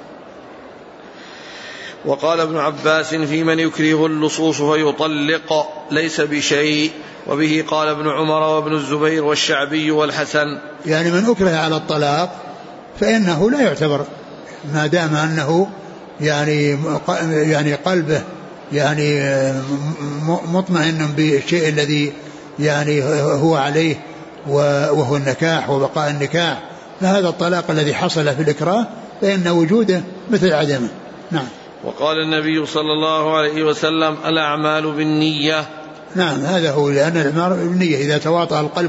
وقال ابن عباس في من يكره اللصوص فيطلق ليس بشيء، وبه قال ابن عمر وابن الزبير والشعبي والحسن. من أكره على الطلاق فإنه لا يعتبر ما دام أنه قلبه مطمئن بالشيء الذي هو عليه وهو النكاح وبقاء النكاح، فهذا الطلاق الذي حصل في الإكراه فإن وجوده مثل عدمه. نعم. وقال النبي صلى الله عليه وسلم الأعمال بالنية. نعم، هذا هو، لأن الأعمال بالنية إذا تواطأ القلب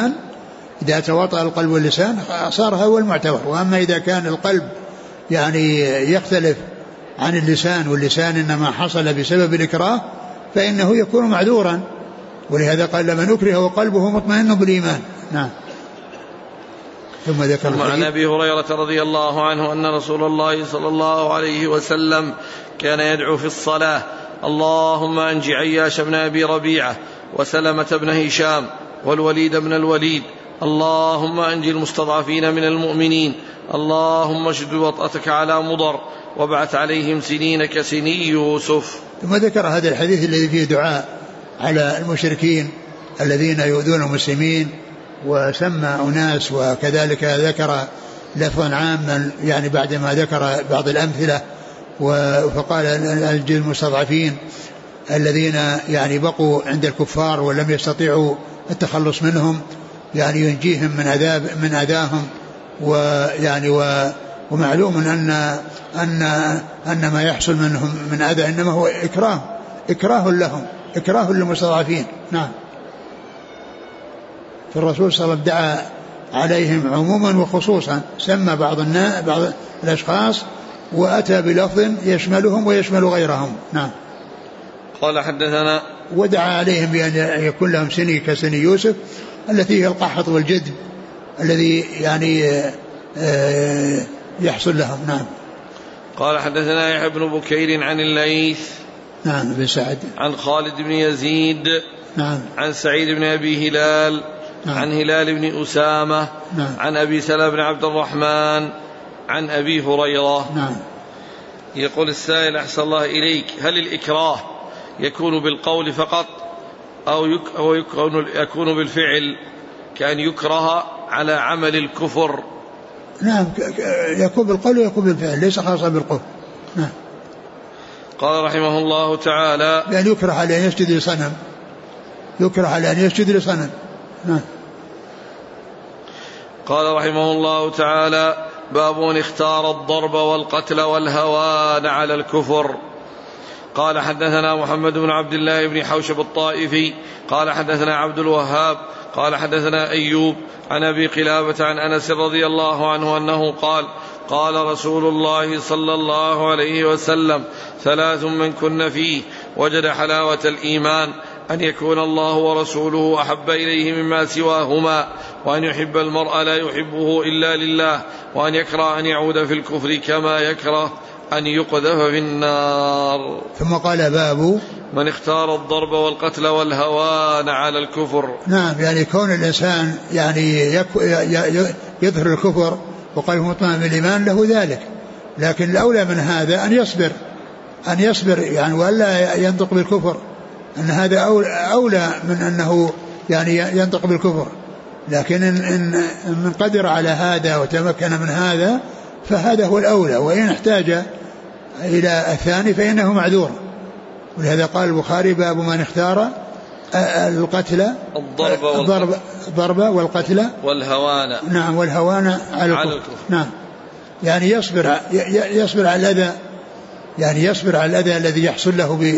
واللسان صار هو المعتبر، وأما إذا كان القلب يختلف عن اللسان واللسان إنما حصل بسبب الإكراه فإنه يكون معذورا، ولهذا قال لمن أكره وقلبه مطمئن بالإيمان. نعم. ثم ذكر عن أبي هريرة رضي الله عنه أن رسول الله صلى الله عليه وسلم كان يدعو في الصلاة اللهم أنجي عياش بن أبي ربيعة وسلمة بن هشام والوليد بن الوليد، اللهم أنجي المستضعفين من المؤمنين، اللهم اشدد وطأتك على مضر وابعث عليهم سنين كسني يوسف. ثم ذكر هذا الحديث الذي فيه دعاء على المشركين الذين يؤذون المسلمين، وسمى أناس، وكذلك ذكر لفظا عاما بعدما ذكر بعض الأمثلة، فقال أنجي المستضعفين الذين بقوا عند الكفار ولم يستطيعوا التخلص منهم، ينجيهم من أذاهم، ومعلوم أن ما يحصل منهم من أذى إنما هو إكراه لهم، إكراه للمستضعفين. نعم. فالرسول صلى الله عليه وسلم دعا عليهم عموما وخصوصا، سمى بعض الأشخاص وأتى بلفظ يشملهم ويشمل غيرهم. نعم. قال حدثنا، ودعا عليهم بأن يكون لهم سني كسني يوسف التي هي القحط والجدب الذي يحصل لهم. نعم. قال حدثنا يحيى بن بكير عن الليث نعم بن سعد عن خالد بن يزيد نعم عن سعيد بن أبي هلال نعم عن هلال بن أسامة نعم عن أبي سلمة بن عبد الرحمن عن أبي هريرة. نعم. يقول السائل أحسن الله إليك: هل الإكراه يكون بالقول فقط أو يكون بالفعل، كأن يكره على عمل الكفر؟ نعم، يكون بالقول ويكون بالفعل، ليس خاصا بالقول. نعم. قال رحمه الله تعالى: يعني يكره على أن يسجد لصنم، يكره على أن يسجد لصنم. نعم. قال رحمه الله تعالى: باب من اختار الضرب والقتل والهوان على الكفر. قال حدثنا محمد بن عبد الله بن حوشب الطائفي قال حدثنا عبد الوهاب قال حدثنا أيوب عن أبي قلابة عن أنس رضي الله عنه أنه قال: قال رسول الله صلى الله عليه وسلم: 3 من كن فيه وجد حلاوة الإيمان: أن يكون الله ورسوله أحب إليه مما سواهما، وأن يحب المرء لا يحبه إلا لله، وأن يكره أن يعود في الكفر كما يكره أن يقذف في النار. ثم قال: باب من اختار الضرب والقتل والهوان على الكفر. نعم، يعني كون الإنسان يعني يظهر الكفر وقلبه مطمئن بالإيمان له ذلك، لكن الأولى من هذا أن يصبر يعني ولا ينطق بالكفر، أن هذا أولى من أنه يعني ينطق بالكفر. لكن إن من قدر على هذا وتمكن من هذا فهذا هو الأولى، وإن احتاج إلى الثاني فإنه معذور. ولهذا قال البخاري: باب من اختار القتل الضرب والقتل والهوان. نعم، والهوان على الكفر. نعم، يعني يصبر على الأذى، يعني يصبر على الأذى الذي يحصل له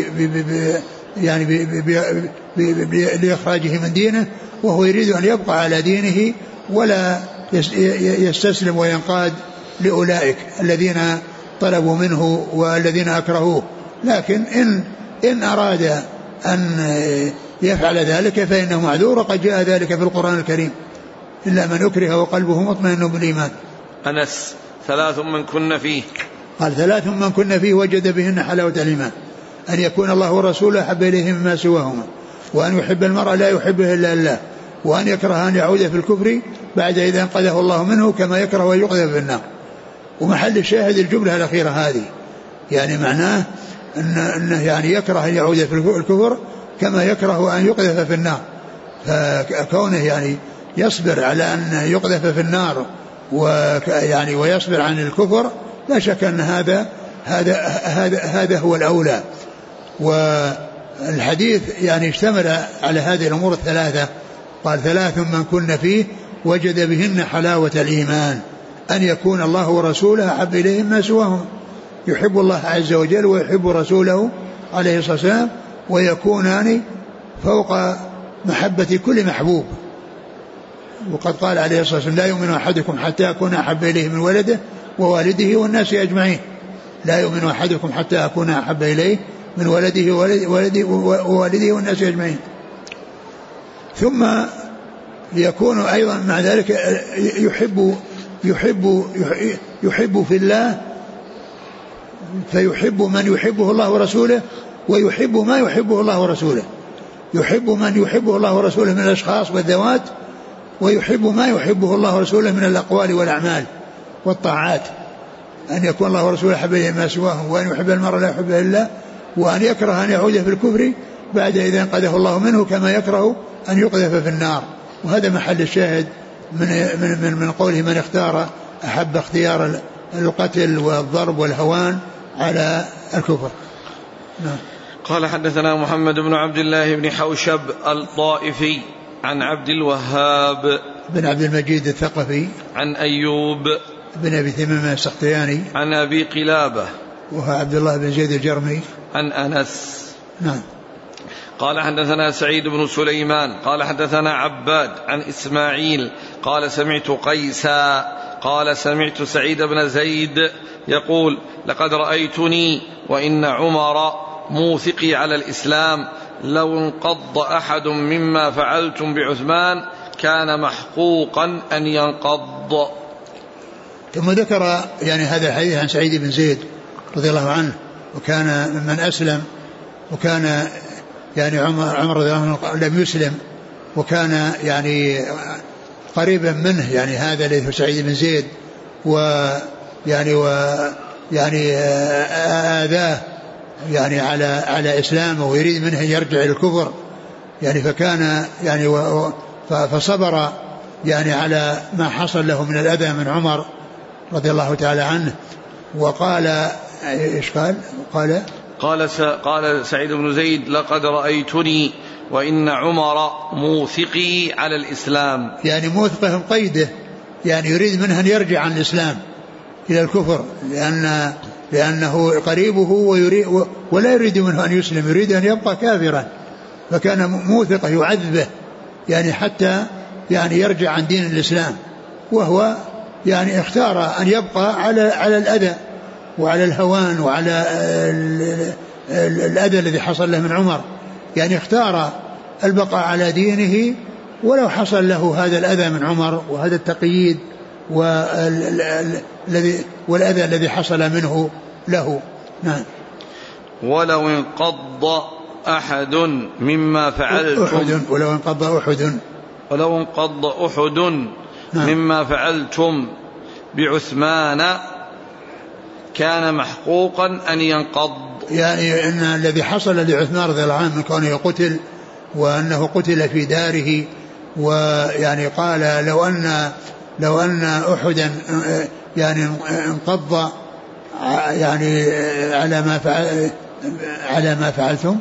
يعني لإخراجه من دينه، وهو يريد أن يبقى على دينه ولا يستسلم وينقاد لأولئك الذين طلبوا منه والذين أكرهوه. لكن إن أراد أن يفعل ذلك فإنه معذور، وقد جاء ذلك في القرآن الكريم: إلا من أكره وقلبه مطمئن بالإيمان. أنس: 3 من كن فيه. قال: 3 من كن فيه وجد بهن حلاوة الإيمان: أن يكون الله ورسوله أحب إليه مما سواهما، وأن يحب المرء لا يحبه إلا الله، وأن يكره أن يعود في الكفر بعد إذا انقذه الله منه كما يكره أن يقذف في النار. ومحل الشاهد الجملة الأخيرة هذه، يعني معناه أنه يعني يكره أن يعود في الكفر كما يكره أن يقذف في النار. فكونه يعني يصبر على أن يقذف في النار ويعني ويصبر عن الكفر، لا شك أن هذا هو الأولى. والحديث يعني اشتمل على هذه الأمور الثلاثة. قال: 3 من كن فيه وجد بهن حلاوة الإيمان: أن يكون الله ورسوله أحب إليه مما سواهم، يحب الله عز وجل ويحب رسوله عليه الصلاة والسلام، ويكونان فوق محبة كل محبوب. وقد قال عليه الصلاة والسلام: لا يؤمن أحدكم حتى أكون أحب إليه من ولده ووالده والناس أجمعين. لا يؤمن أحدكم حتى أكون أحب إليه من ولده ووالده والناس أجمعين. ثم يكون أيضا مع ذلك يحب في الله، فيحب من يحبه الله ورسوله، ويحب ما يحبه الله ورسوله. يحب من يحبه الله ورسوله من الأشخاص والذوات، ويحب ما يحبه الله ورسوله من الأقوال والأعمال والطاعات. أن يكون الله ورسوله أحب إليه ما سواهم، وأن يحب المرء لا يحبه إلا، وأن يكره أن يعود في الكفر بعد إذا انقذه الله منه كما يكره أن يقذف في النار. وهذا محل الشاهد من قوله: من اختار أحب اختيار القتل والضرب والهوان على الكفر. نعم. قال: حدثنا محمد بن عبد الله بن حوشب الطائفي عن عبد الوهاب بن عبد المجيد الثقفي عن أيوب بن أبي تميم السختياني عن أبي قلابة وهو عبد الله بن زيد الجرمي عن أنس. نعم. قال: حدثنا سعيد بن سليمان قال حدثنا عباد عن إسماعيل قال: سمعت قيسا قال: سمعت سعيد بن زيد يقول: لقد رأيتني وإن عمر موثقي على الإسلام، لو انقض أحد مما فعلتم بعثمان كان محقوقا أن ينقض. ثم ذكر يعني هذا الحديث عن سعيد بن زيد رضي الله عنه، وكان ممن أسلم، وكان يعني عمر رضي الله عنه لم يسلم، وكان يعني قريبا منه يعني هذا الذي هو سعيد بن زيد، يعني يعني آذاه يعني على إسلامه ويريد منه يرجع إلى الكفر يعني فكان يعني فصبر يعني على ما حصل له من الأذى من عمر رضي الله تعالى عنه. وقال إيش قال سعيد بن زيد لقد رأيتني وإن عمر موثقي على الإسلام، يعني موثقهم قيده، يعني يريد منه أن يرجع عن الإسلام إلى الكفر لأنه قريبه ولا يريد منه أن يسلم، يريد أن يبقى كافرا، فكان موثقه يعذبه يعني حتى يعني يرجع عن دين الإسلام، وهو يعني اختار أن يبقى على الأذى وعلى الهوان وعلى الأذى الذي حصل له من عمر، يعني اختار البقاء على دينه ولو حصل له هذا الأذى من عمر وهذا التقييد والأذى الذي حصل منه له. نعم. ولو انقض أحد مما فعلتم ولو انقض أحد مما فعلتم بعثمان كان محقوقا أن ينقض، يعني أن الذي حصل لعثمان رضي الله عنه من كونه قتل وأنه قتل في داره، ويعني قال لو أن أحدا يعني انقض يعني على ما فعلتم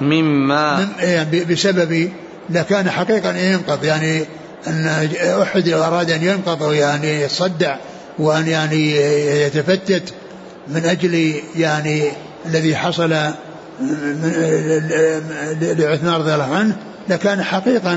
بسبب لكان حقيقة أن ينقض، يعني أن أحد أراد أن ينقض يعني يتصدع وأن يعني يتفتت من أجل يعني الذي حصل لعثمان رضي الله عنه، لكان حقيقا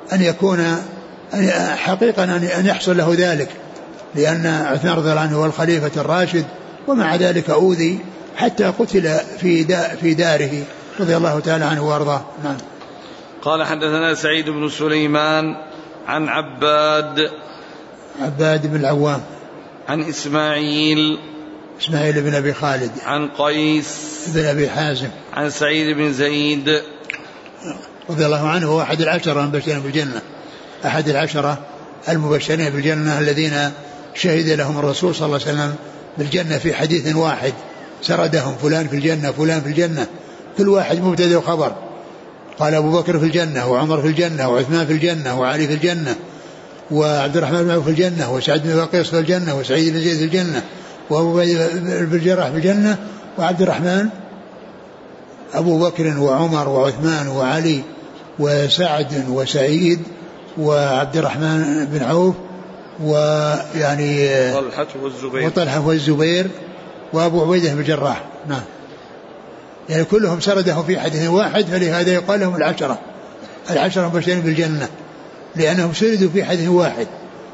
أن يحصل له ذلك، لأن عثمان رضي الله عنه هو الخليفة الراشد، ومع ذلك أوذي حتى قتل في داره رضي الله تعالى عنه وأرضاه. نعم. قال حدثنا سعيد بن سليمان عن عباد بن العوام عن إسماعيل بن أبي خالد عن قيس بن أبي حازم عن سعيد بن زيد رضي الله عنه، هو أحد العشرة المبشرين بالجنة، أحد العشرة المبشرين بالجنة الذين شهد لهم الرسول صلى الله عليه وسلم بالجنة في حديث واحد، سردهم فلان في الجنة فلان في الجنة، كل واحد مبتدأ وخبر، قال أبو بكر في الجنة وعمر في الجنة وعثمان في الجنة وعلي في الجنة وعبد الرحمن بن عوف في الجنة وسعد بن وقيص في الجنة وسعيد بن زيد في الجنة وأبو بن الجراح في الجنة وعبد الرحمن أبو بكر وعمر وعثمان وعلي وسعد وسعيد وعبد الرحمن بن عوف ويعني طلحة والزبير وأبو عبيدة بن الجراح. نعم. يعني كلهم سردهم في حديث واحد، فلهذا يقال لهم العشرة مبشرين بالجنة، لأنهم سردوا في حديث واحد.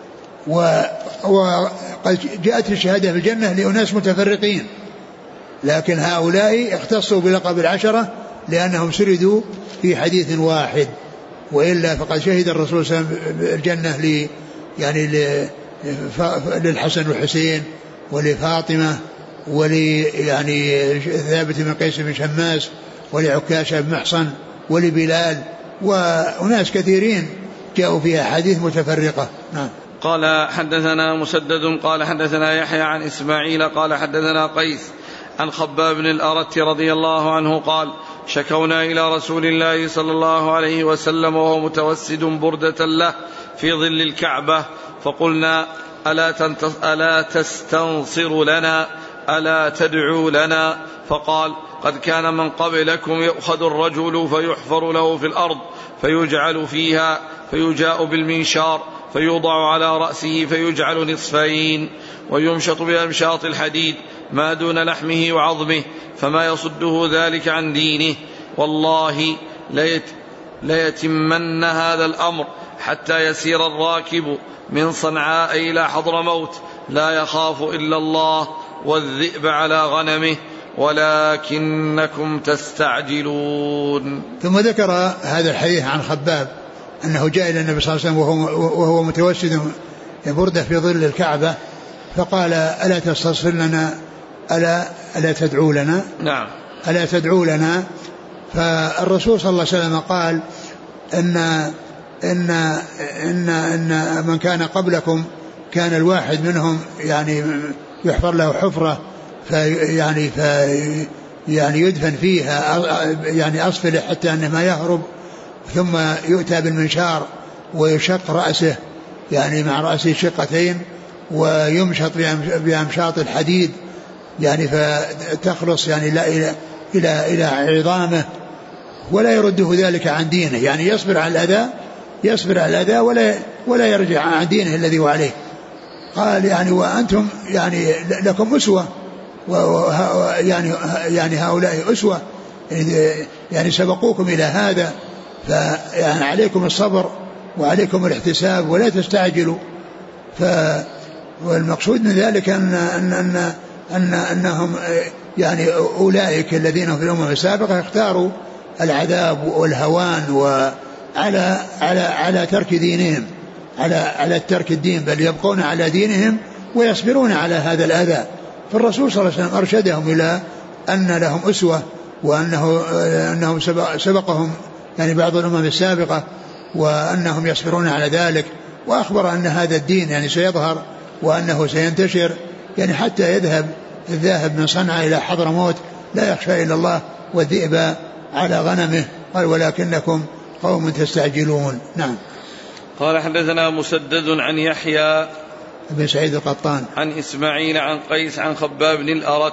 وقد جاءت الشهادة بالجنة لأناس متفرقين، لكن هؤلاء اختصوا بلقب العشرة لأنهم سردوا في حديث واحد، وإلا فقد شهد الرسول صلى الله عليه وسلم الجنة للحسن والحسين ولفاطمة يعني ثابت بن قيس بن شماس ولعكاشة بن محصن ولبلال وناس كثيرين جاءوا فيها حديث متفرقة. نعم. قال حدثنا مسدد قال حدثنا يحيى عن إسماعيل قال حدثنا قيس عن خباب بن الأرت رضي الله عنه قال شكونا إلى رسول الله صلى الله عليه وسلم وهو متوسد بردة له في ظل الكعبة، فقلنا ألا تستنصر لنا ألا تدعو لنا؟ فقال قد كان من قبلكم يؤخذ الرجل فيحفر له في الأرض فيجعل فيها فيجاء بالمنشار فيوضع على رأسه فيجعل نصفين ويمشط بأمشاط الحديد ما دون لحمه وعظمه فما يصده ذلك عن دينه، والله ليتمن هذا الأمر حتى يسير الراكب من صنعاء إلى حضرموت لا يخاف إلا الله والذئب على غنمه ولكنكم تستعجلون. ثم ذكر هذا الحديث عن خباب أنه جاء إلى النبي صلى الله عليه وسلم وهو متوسد برده في ظل الكعبة، فقال ألا تستصفر لنا ألا تدعو لنا؟ نعم. ألا تدعو لنا؟ فالرسول صلى الله عليه وسلم قال إن من كان قبلكم كان الواحد منهم يعني يحفر له حفرة يعني يدفن فيها يعني أسفله حتى أنه ما يهرب، ثم يؤتى بالمنشار ويشق رأسه يعني مع رأسه شقتين ويمشط بأمشاط الحديد يعني فتخلص يعني إلى عظامه، ولا يرده ذلك عن دينه، يعني يصبر على الأذى ولا يرجع عن دينه الذي هو عليه. قال يعني وأنتم يعني لكم أسوة، يعني هؤلاء أسوة يعني سبقوكم إلى هذا، فيعني عليكم الصبر وعليكم الاحتساب ولا تستعجلوا. والمقصود من ذلك أنهم يعني أولئك الذين في الأمم السابقة اختاروا العذاب والهوان على ترك دينهم، على ترك الدين، بل يبقون على دينهم ويصبرون على هذا الأذى. فالرسول صلى الله عليه وسلم أرشدهم إلى أن لهم أسوة، وأنهم سبقهم يعني بعض الأمم السابقة، وأنهم يصبرون على ذلك، وأخبر أن هذا الدين يعني سيظهر وأنه سينتشر، يعني حتى يذهب الذاهب من صنعاء إلى حضرموت لا يخشى إلا الله والذئب على غنمه. قال ولكنكم قوم تستعجلون. نعم. قال حدثنا مسدد عن يحيى بن سعيد القطان عن إسماعيل عن قيس عن خباب بن الأرت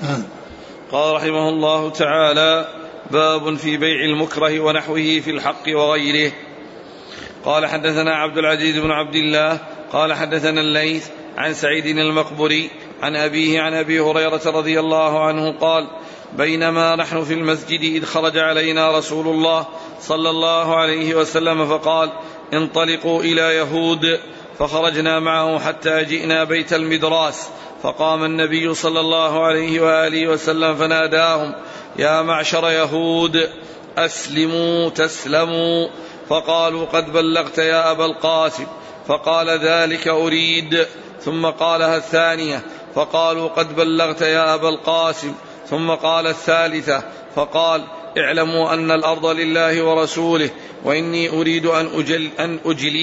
قال رحمه الله تعالى: باب في بيع المكره ونحوه في الحق وغيره. قال حدثنا عبد العزيز بن عبد الله قال حدثنا الليث عن سعيد المقبري عن أبيه عن أبي هريرة رضي الله عنه قال: بينما نحن في المسجد إذ خرج علينا رسول الله صلى الله عليه وسلم فقال: انطلقوا إلى يهود. فخرجنا معه حتى جئنا بيت المدراس، فقام النبي صلى الله عليه وآله وسلم فناداهم: يا معشر يهود أسلموا تسلموا. فقالوا: قد بلغت يا أبا القاسم. فقال: ذلك أريد. ثم قالها الثانية، فقالوا: قد بلغت يا أبا القاسم. ثم قال الثالثة، فقال: اعلموا أن الأرض لله ورسوله، وإني أريد أن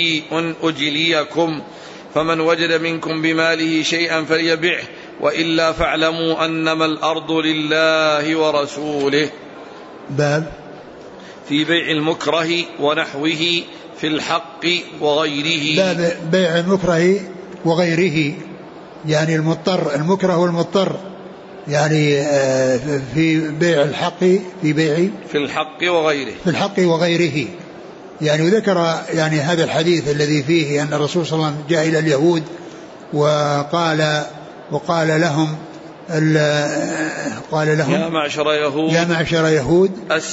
أجليكم، فمن وجد منكم بماله شيئا فليبعه، وإلا فاعلموا أنما الأرض لله ورسوله. باب في بيع المكره ونحوه في الحق وغيره. باب بيع المكره وغيره، يعني المضطر، المكره والمضطر، يعني في بيع الحق في الحق وغيره. يعني ذكر يعني هذا الحديث الذي فيه أن الرسول صلى الله عليه وسلم جاء إلى اليهود وقال لهم يا معشر يهود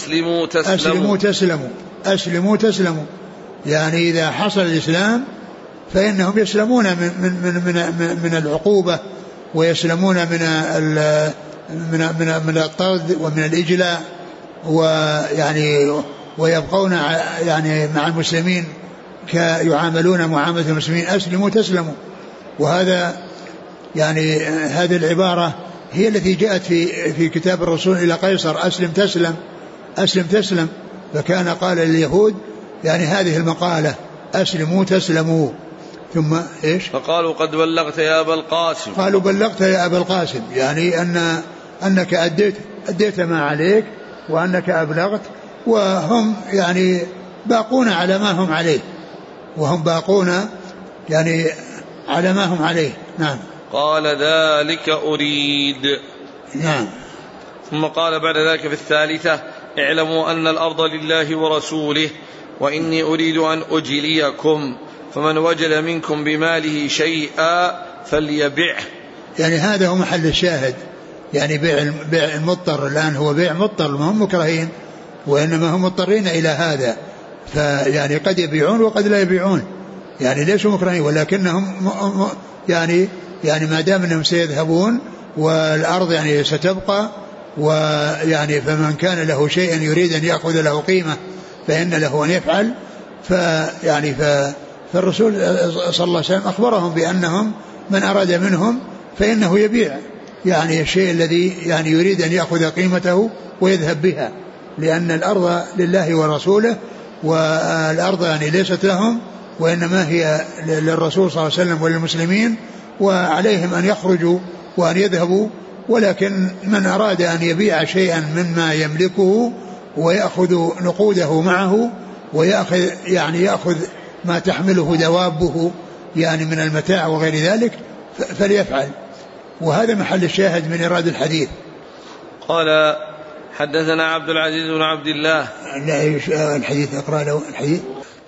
أسلموا تسلموا. يعني إذا حصل الإسلام فإنهم يسلمون من العقوبة، ويسلمون من الطرد ومن الإجلاء، ويعني ويبقون يعني مع المسلمين يعاملون معاملة المسلمين. أسلموا تسلموا. وهذا يعني هذه العبارة هي التي جاءت في كتاب الرسول إلى قيصر: أسلم تسلم. فكان قال لليهود يعني هذه المقالة: أسلموا تسلموا. ثم إيش؟ فقالوا: قد بلغت يا أبا القاسم. قالوا: بلغت يا أبا القاسم، يعني أنك أديت ما عليك، وأنك أبلغت، وهم يعني باقون على ما هم عليه، يعني على ما هم عليه. نعم. قال: ذلك أريد. نعم. ثم قال بعد ذلك في الثالثة: اعلموا أن الأرض لله ورسوله، وإني أريد أن أجليكم، فمن وجد منكم بماله شيئا فليبعه. يعني هذا هو محل الشاهد، يعني بيع المضطر الآن هو بيع مضطر، ما هم مكرهين، وإنما هم مضطرين إلى هذا، فيعني قد يبيعون وقد لا يبيعون، يعني ليسوا مكرهين، ولكنهم يعني ما دام أنهم سيذهبون والأرض يعني ستبقى، ويعني فمن كان له شيء يريد أن يأخذ له قيمة فإن له أن يفعل. فيعني فالرسول صلى الله عليه وسلم أخبرهم بأنهم من أراد منهم فإنه يبيع يعني الشيء الذي يعني يريد أن يأخذ قيمته ويذهب بها، لأن الأرض لله ورسوله، والأرض يعني ليست لهم، وإنما هي للرسول صلى الله عليه وسلم وللمسلمين، وعليهم أن يخرجوا وأن يذهبوا، ولكن من أراد أن يبيع شيئا مما يملكه ويأخذ نقوده معه يأخذ ما تحمله دوابه يعني من المتاع وغير ذلك فليفعل. وهذا محل الشاهد من إرادة الحديث. قال حدثنا عبد العزيز بن عبد الله. الحديث اقرأ له الحديث.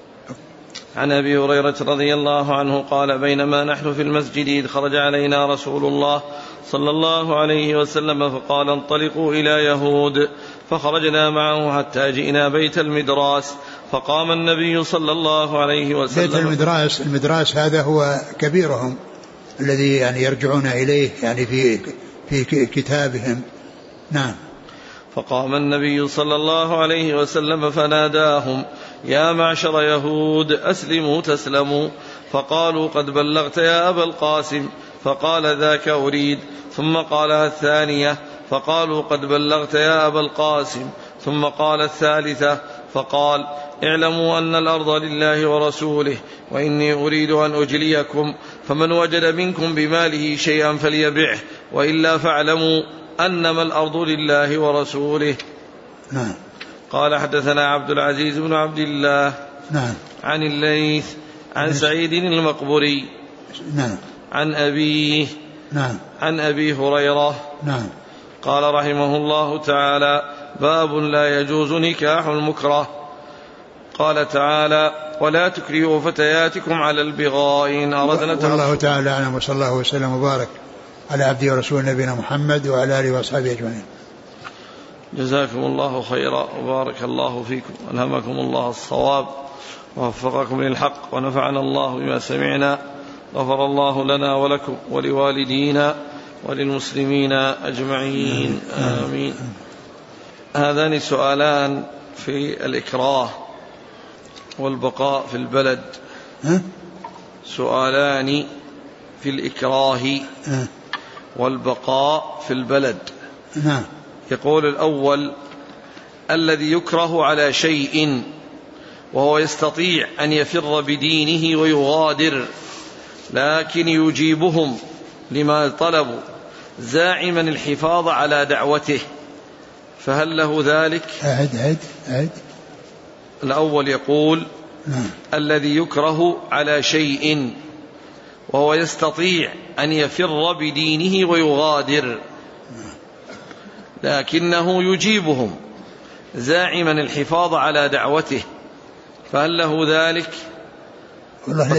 عن أبي هريرة رضي الله عنه قال بينما نحن في المسجد إذ خرج علينا رسول الله صلى الله عليه وسلم فقال انطلقوا إلى يهود، فخرجنا معه حتى جئنا بيت المدراس، فقام النبي صلى الله عليه وسلم. بيت المدراس هذا هو كبيرهم الذي يعني يرجعون إليه يعني في كتابهم. نعم. فقام النبي صلى الله عليه وسلم فناداهم يا معشر يهود أسلموا تسلموا، فقالوا قد بلغت يا أبا القاسم، فقال ذاك أريد، ثم قالها الثانية فقالوا قد بلغت يا أبا القاسم، ثم قال الثالثة فقال اعلموا أن الأرض لله ورسوله، وإني أريد أن أجليكم، فمن وجد منكم بماله شيئا فليبعه، وإلا فاعلموا أنما الأرض لله ورسوله. نعم. قال حدثنا عبد العزيز بن عبد الله. نعم. عن الليث عن سعيد المقبري. نعم. عن أبيه. نعم. عن أبي هريرة. نعم. قال رحمه الله تعالى باب لا يجوز نكاح المكره. قال تعالى ولا تكرهوا فتياتكم على البغاء إن أردنا تعالى. والله تعالى أعلم، وصلى الله وسلم وبارك على عبده ورسول نبينا محمد وعلى آله وأصحابه أجمعين. جزاكم الله خيرا وبارك الله فيكم، ألهمكم الله الصواب ووفقكم للحق، ونفعنا الله بما سمعنا، غفر الله لنا ولكم ولوالدينا وللمسلمين أجمعين آمين. هذان سؤالان في الإكراه والبقاء في البلد. سؤالان في الإكراه والبقاء في البلد. يقول الأول الذي يكره على شيء وهو يستطيع أن يفر بدينه ويغادر، لكن يجيبهم لما طلبوا زاعما الحفاظ على دعوته، فهل له ذلك؟ أعد. الأول يقول الذي يكره على شيء وهو يستطيع أن يفر بدينه ويغادر، لكنه يجيبهم زاعما الحفاظ على دعوته، فهل له ذلك؟ والله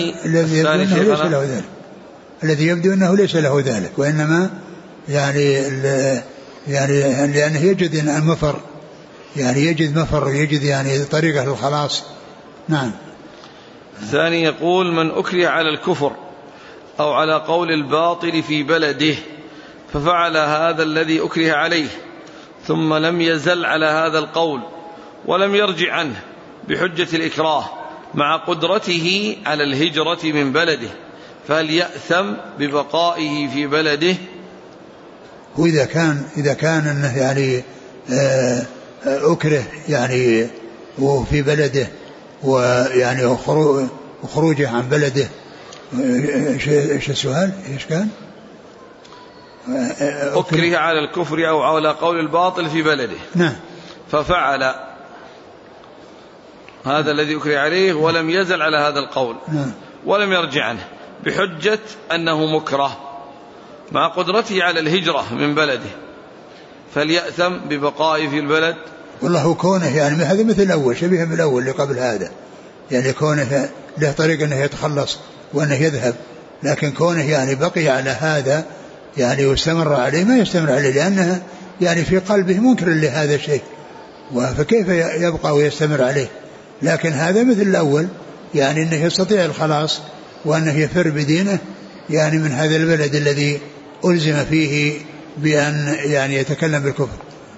الذي يبدو أنه ليس له ذلك، وإنما يعني لأنه يجد المفر، يعني يجد مفر، يجد يعني طريقة للخلاص. نعم. الثاني يقول من أكره على الكفر أو على قول الباطل في بلده ففعل هذا الذي أكره عليه ثم لم يزل على هذا القول ولم يرجع عنه بحجة الإكراه مع قدرته على الهجرة من بلده، فهل يأثم ببقائه في بلده؟ وإذا كان أنه يعني أكره يعني وفي بلده ويعني خروجه عن بلده. ايش السؤال؟ ايش كان؟ أكره على الكفر أو على قول الباطل في بلده. نعم. ففعل هذا الذي أكره عليه ولم يزل على هذا القول. نعم. ولم يرجع عنه بحجة أنه مكره مع قدرته على الهجرة من بلده، فليأثم ببقائه في البلد. والله كونه يعني هذا مثل الأول، شبيه بالأول اللي قبل هذا، يعني كونه له طريق أنه يتخلص وأنه يذهب، لكن كونه يعني بقي على هذا يعني واستمر عليه ما يستمر عليه، لأنه يعني في قلبه منكر لهذا الشيء، فكيف يبقى ويستمر عليه؟ لكن هذا مثل الأول، يعني أنه يستطيع الخلاص وأنه يفر بدينه يعني من هذا البلد الذي ألزم فيه بأن يعني يتكلم بالكفر.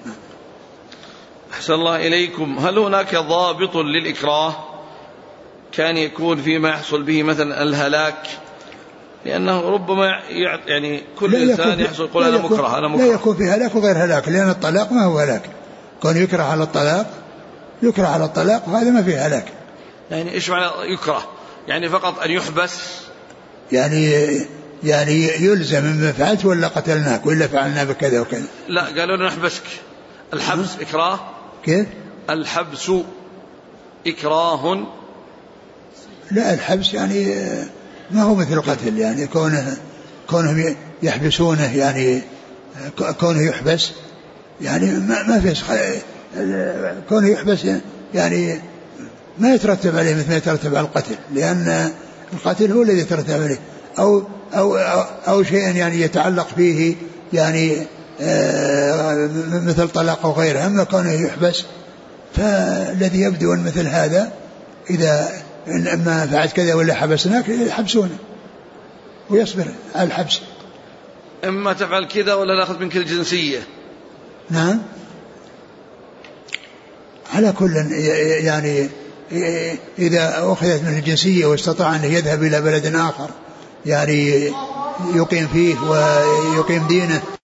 أحسن الله إليكم. هل هناك ضابط للإكراه كان يكون فيما يحصل به مثلا الهلاك؟ لأنه ربما يعني كل إنسان يحصل يقول أنا مكره أنا مكره. لا يكون في هلاك وغير هلاك، لأن الطلاق ما هو هلاك، كون يكره على الطلاق وهذا ما فيه هلاك. يعني إيش معنى يكره؟ يعني فقط أن يحبس؟ يعني يعني يلزم مما فعلت ولا قتلناك ولا فعلنا بكذا وكذا. لا قالوا لنا نحبسك. الحبس إكراه. كيف؟ الحبس إكراه. لا الحبس يعني ما هو مثل القتل، يعني كونهم يحبسونه، يعني كونه يحبس يعني ما فيش كونه يحبس يعني ما يترتب عليه مثل ما يترتب على القتل، لأن القتل هو الذي يترتب عليه أو شيء يعني يتعلق فيه يعني مثل طلاق أو غيره. أما كونه يحبس فالذي يبدو أن مثل هذا إذا أما فعلت كذا ولا حبسناك يحبسونه ويصبر على الحبس. إما تفعل كذا ولا نأخذ منك الجنسية. نعم على كل يعني إذا أخذت من الجنسية واستطاع أن يذهب إلى بلد آخر يعني يقيم فيه ويقيم دينه